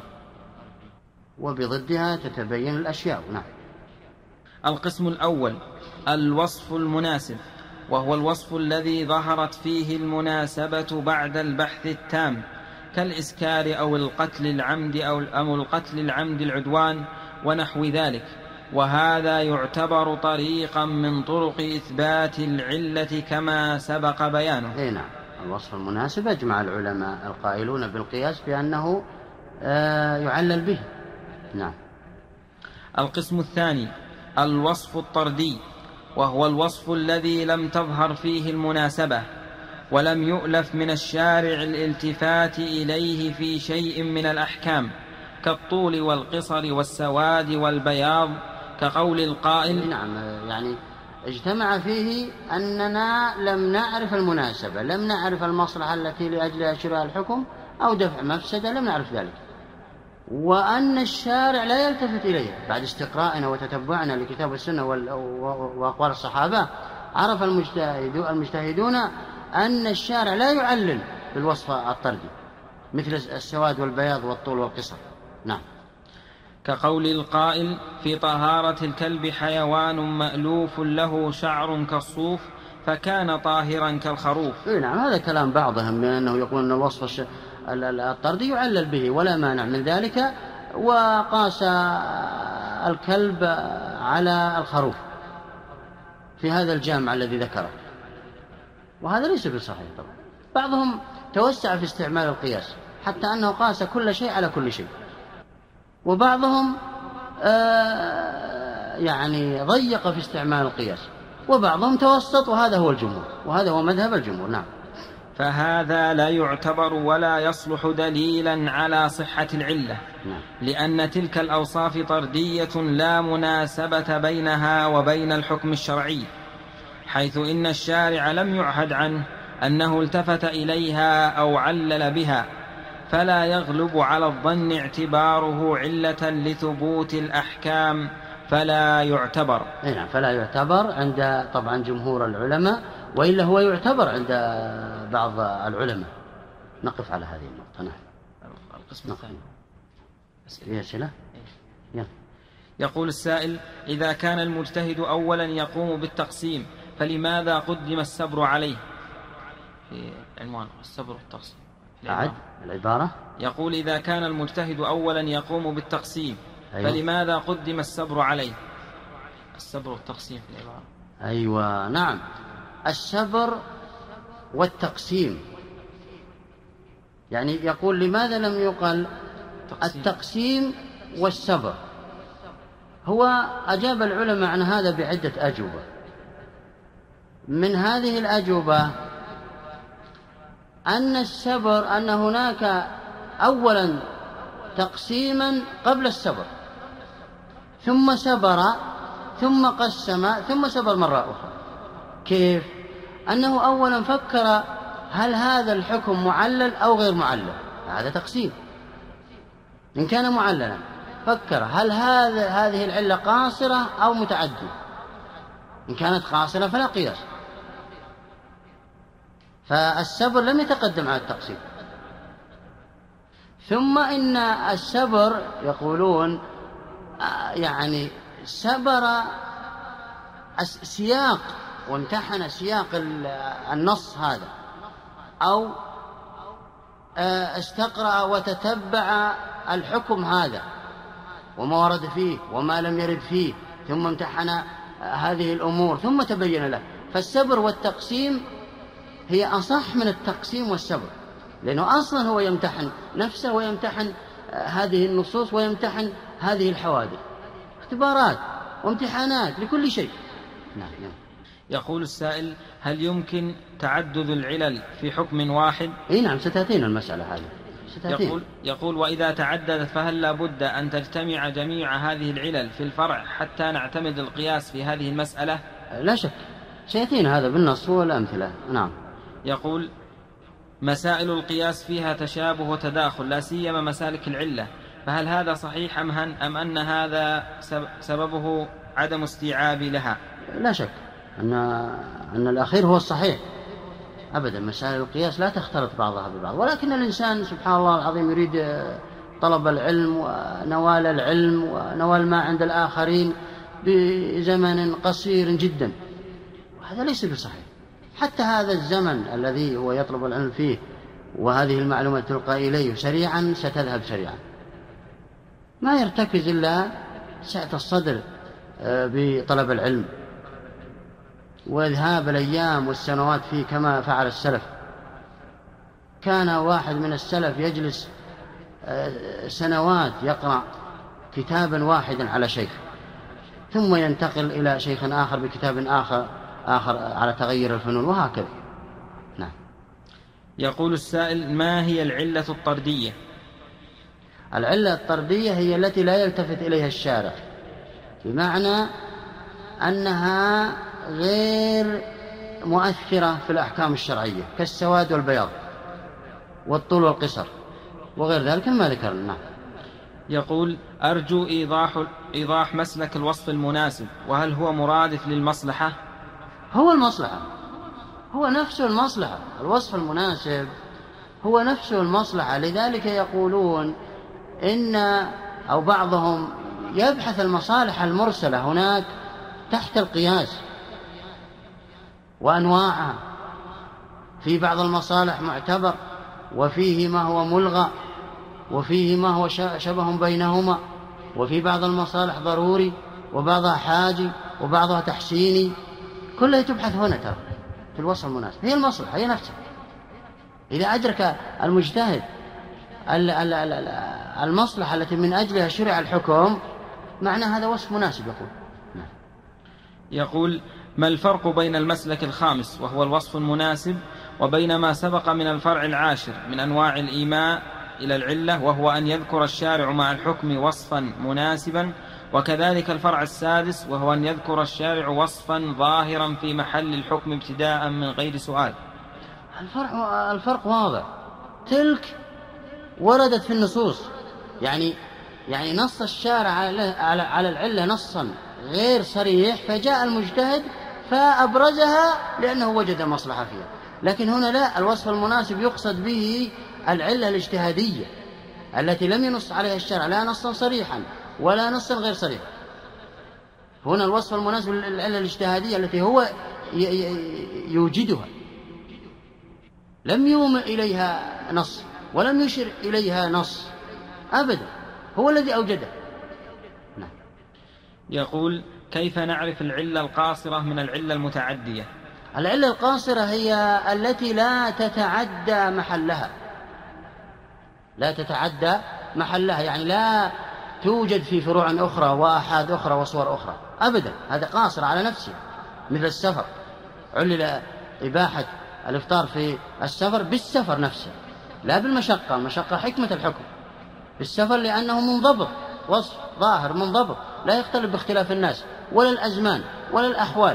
B: وبضدها تتبين الأشياء. نعم.
A: القسم الأول الوصف المناسب، وهو الوصف الذي ظهرت فيه المناسبة بعد البحث التام، كالإسكار أو القتل العمد أو القتل العمد العدوان ونحو ذلك، وهذا يعتبر طريقا من طرق إثبات العلة كما سبق بيانه.
B: نعم. الوصف المناسب أجمع العلماء القائلون بالقياس بأنه يعلل به. نعم.
A: القسم الثاني الوصف الطردي، وهو الوصف الذي لم تظهر فيه المناسبة ولم يؤلف من الشارع الالتفات إليه في شيء من الأحكام، كالطول والقصر والسواد والبياض، كقول القائل.
B: نعم، يعني اجتمع فيه أننا لم نعرف المناسبة، لم نعرف المصلحة التي لأجلها شرع الحكم أو دفع مفسدة، لم نعرف ذلك، وأن الشارع لا يلتفت إليه. بعد استقرائنا وتتبعنا لكتاب السنة وأقوال الصحابة، عرف المجتهدون أن الشارع لا يعلل بالوصف الطردي مثل السواد والبياض والطول والقصر. نعم.
A: كقول القائل في طهارة الكلب حيوان مألوف له شعر كالصوف فكان طاهرا كالخروف.
B: نعم، هذا كلام بعضهم من أنه يقول أن الوصف الطردي يعلل به ولا مانع من ذلك، وقاس الكلب على الخروف في هذا الجامع الذي ذكره، وهذا ليس بصحيح طبعا. بعضهم توسع في استعمال القياس حتى أنه قاس كل شيء على كل شيء، وبعضهم يعني ضيق في استعمال القياس، وبعضهم توسط، وهذا هو الجمهور، وهذا هو مذهب الجمهور. نعم.
A: فهذا لا يعتبر ولا يصلح دليلا على صحة العلة.
B: نعم.
A: لأن تلك الأوصاف طردية لا مناسبة بينها وبين الحكم الشرعي، حيث إن الشارع لم يعهد عنه أنه التفت إليها أو علل بها، فلا يغلب على الظن اعتباره علة لثبوت الأحكام، فلا يعتبر.
B: نعم، فلا يعتبر عند طبعا جمهور العلماء، وإلا هو يعتبر عند بعض العلماء. نقف على هذه النقطة. نعم.
A: القسم الثاني.
B: أسئلة؟
A: يقول السائل: إذا كان المجتهد أولا يقوم بالتقسيم، فلماذا قدم الصبر عليه؟ في عنوان الصبر والتقسيم.
B: أعد العبارة.
A: يقول: إذا كان المجتهد أولا يقوم بالتقسيم، أيوة. فلماذا قدم الصبر عليه؟ الصبر والتقسيم في العبارة.
B: أيوة، نعم، الصبر والتقسيم. يعني يقول: لماذا لم يقل التقسيم والصبر؟ هو أجاب العلماء عن هذا بعدة أجوبة. من هذه الأجوبة أن الصبر، أن هناك أولا تقسيما قبل الصبر، ثم صبر، ثم قسم، ثم صبر مرة أخرى. كيف؟ أنه أولا فكر هل هذا الحكم معلل أو غير معلل، هذا تقسيم. إن كان معللا فكر هل هذه العلة قاصرة أو متعدية، إن كانت قاصرة فلا قياس. فالصبر لم يتقدم على التقسيم. ثم إن الصبر يقولون يعني صبر السياق وامتحن سياق النص هذا، أو استقرأ وتتبع الحكم هذا وما ورد فيه وما لم يرد فيه، ثم امتحن هذه الأمور ثم تبين له. فالصبر والتقسيم هي أصح من التقسيم والصبر، لأنه أصلا هو يمتحن نفسه ويمتحن هذه النصوص ويمتحن هذه الحوادث، اختبارات وامتحانات لكل شيء. نعم.
A: يقول السائل: هل يمكن تعدد العلل في حكم واحد؟
B: نعم، ستأتينا المسألة هذه.
A: يقول: وإذا تعددت فهل لا بد أن تجتمع جميع هذه العلل في الفرع حتى نعتمد القياس في هذه المسألة؟
B: لا شك، سيأتينا هذا بالنص والأمثلة. نعم.
A: يقول: مسائل القياس فيها تشابه وتداخل، لا سيما مسالك العلة، فهل هذا صحيح أم أن هذا سببه عدم استيعاب لها؟
B: لا شك أن الأخير هو الصحيح أبدا. مسائل القياس لا تختلط بعضها ببعض، ولكن الإنسان سبحان الله العظيم يريد طلب العلم ونوال العلم ونوال ما عند الآخرين بزمن قصير جدا، وهذا ليس بصحيح. حتى هذا الزمن الذي هو يطلب العلم فيه وهذه المعلومات تلقى إليه سريعا ستذهب سريعا، ما يرتكز إلا سعة الصدر بطلب العلم وإذهاب الأيام والسنوات فيه كما فعل السلف. كان واحد من السلف يجلس سنوات يقرأ كتابا واحدا على شيخ، ثم ينتقل إلى شيخ آخر بكتاب آخر على تغير الفنون، وهكذا. نعم.
A: يقول السائل: ما هي العلة الطردية؟
B: العلة الطردية هي التي لا يلتفت إليها الشارع، بمعنى أنها غير مؤثرة في الأحكام الشرعية، كالسواد والبياض والطول والقصر وغير ذلك ما ذكرنا.
A: يقول: أرجو إيضاح مسلك الوصف المناسب، وهل هو مرادف للمصلحة؟
B: هو المصلحة، هو نفسه المصلحة. الوصف المناسب هو نفسه المصلحة. لذلك يقولون أو بعضهم يبحث المصالح المرسلة هناك تحت القياس وأنواعها. في بعض المصالح معتبر، وفيه ما هو ملغى، وفيه ما هو شبه بينهما، وفي بعض المصالح ضروري وبعضها حاجي وبعضها تحسيني. كلها تبحث هنا ترى في الوصف المناسب. هي المصلحة هي نفسها. إذا أدرك المجتهد المصلحة التي من أجلها شرع الحكم، معنى هذا وصف مناسب.
A: يقول: ما الفرق بين المسلك الخامس وهو الوصف المناسب وبين ما سبق من الفرع العاشر من أنواع الإيماء إلى العلة، وهو أن يذكر الشارع مع الحكم وصفا مناسبا، وكذلك الفرع السادس وهو أن يذكر الشارع وصفا ظاهرا في محل الحكم ابتداء من غير سؤال؟
B: الفرق واضح. تلك وردت في النصوص، يعني نص الشارع على العلة نصا غير صريح، فجاء المجتهد فأبرزها لأنه وجد مصلحة فيها. لكن هنا لا، الوصف المناسب يقصد به العلة الاجتهادية التي لم ينص عليها الشارع لا نصا صريحا ولا نصا غير صريح. هنا الوصف المناسب للعلة الاجتهادية التي هو يوجدها، لم يوم إليها نص ولم يشر إليها نص أبدا، هو الذي أوجده. نعم.
A: يقول: كيف نعرف العلة القاصرة من العلة المتعدية؟
B: العلة القاصرة هي التي لا تتعدى محلها، لا تتعدى محلها، يعني لا توجد في فروع أخرى وآحاد أخرى وصور أخرى أبدا، هذا قاصر على نفسه. مثل السفر، علل إباحة الإفطار في السفر بالسفر نفسه لا بالمشقة، المشقة حكمة الحكم بالسفر لأنه منضبط، وصف ظاهر منضبط لا يختلف باختلاف الناس ولا الأزمان ولا الأحوال.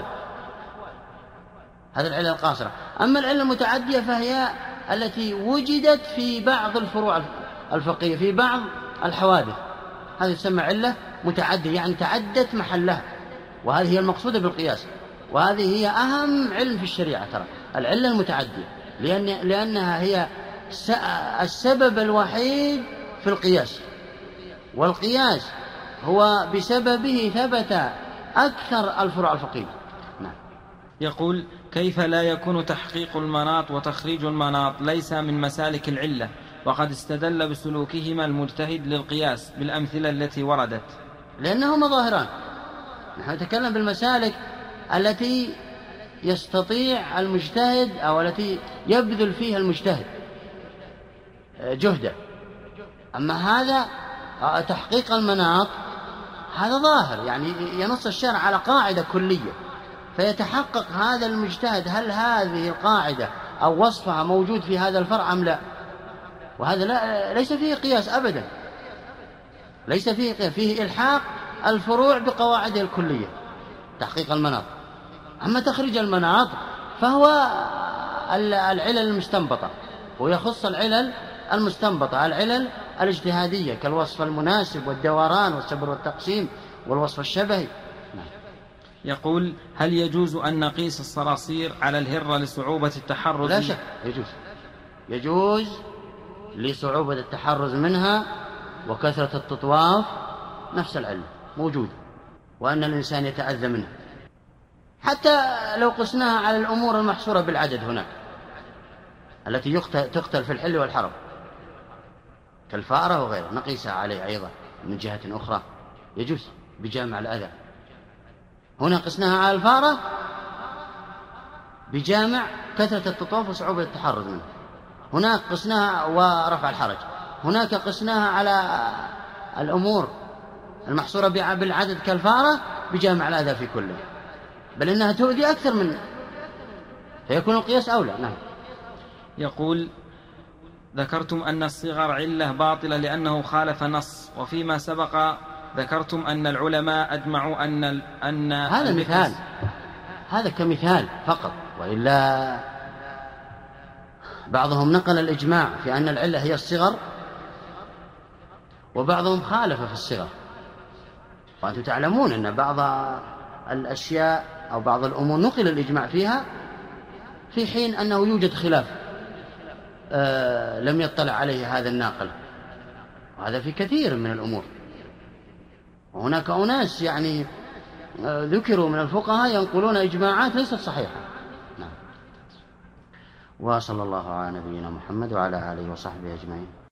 B: هذه العلة القاصرة. أما العلة المتعدية فهي التي وجدت في بعض الفروع الفقهية، في بعض الحوادث، هذه تسمى علة متعدية، يعني تعدت محلها، وهذه هي المقصودة بالقياس، وهذه هي أهم علم في الشريعة ترى، العلة المتعدية، لأنها هي السبب الوحيد في القياس، والقياس هو بسببه ثبت أكثر الفروع الفقهية. نعم.
A: يقول: كيف لا يكون تحقيق المناط وتخريج المناط ليس من مسالك العلة، وقد استدل بسلوكهما المجتهد للقياس بالأمثلة التي وردت؟
B: لأنهما ظاهران. نحن نتكلم بالمسالك التي يستطيع المجتهد أو التي يبذل فيها المجتهد جهده. أما هذا تحقيق المناط هذا ظاهر، يعني ينص الشارع على قاعدة كلية، فيتحقق هذا المجتهد هل هذه القاعدة أو وصفها موجود في هذا الفرع أم لا، وهذا ليس فيه قياس أبدا، ليس فيه قياس، فيه إلحاق الفروع بقواعده الكلية، تحقيق المناط. أما تخريج المناط فهو العلل المستنبطة، ويخص العلل المستنبطة، العلل الاجتهادية كالوصف المناسب والدوران والسبر والتقسيم والوصف الشبهي.
A: يقول: هل يجوز أن نقيس الصراصير على الهرة لصعوبة التحرز؟
B: لا شك يجوز لصعوبة التحرز منها وكثرة التطواف، نفس العلة موجودة، وأن الإنسان يتأذى منها، حتى لو قسناها على الأمور المحصورة بالعدد هناك التي تقتل في الحل والحرم كالفأرة وغيره، نقيسها عليه أيضا من جهة أخرى، يجوز بجامع الأذى. هنا قسناها على الفأرة بجامع كثرة التطواف وصعوبة التحرز منه، هناك قسناها ورفع الحرج، هناك قسناها على الأمور المحصورة بالعدد كالفأرة بجامع الأذى في كله، بل إنها تؤذي أكثر منه، فيكون القياس أولى. نعم.
A: يقول: ذكرتم أن الصغر علة باطلة لأنه خالف نص، وفيما سبق ذكرتم أن العلماء أجمعوا أن
B: هذا مثال، هذا كمثال فقط، وإلا بعضهم نقل الإجماع في أن العلة هي الصغر، وبعضهم خالف في الصغر، وأنتم تعلمون أن بعض الأشياء أو بعض الأمور نقل الإجماع فيها في حين أنه يوجد خلاف لم يطلع عليه هذا الناقل، وهذا في كثير من الأمور. وهناك أناس يعني ذكروا من الفقهاء ينقلون إجماعات ليست صحيحة. نعم. وصلى الله على نبينا محمد وعلى آله وصحبه أجمعين.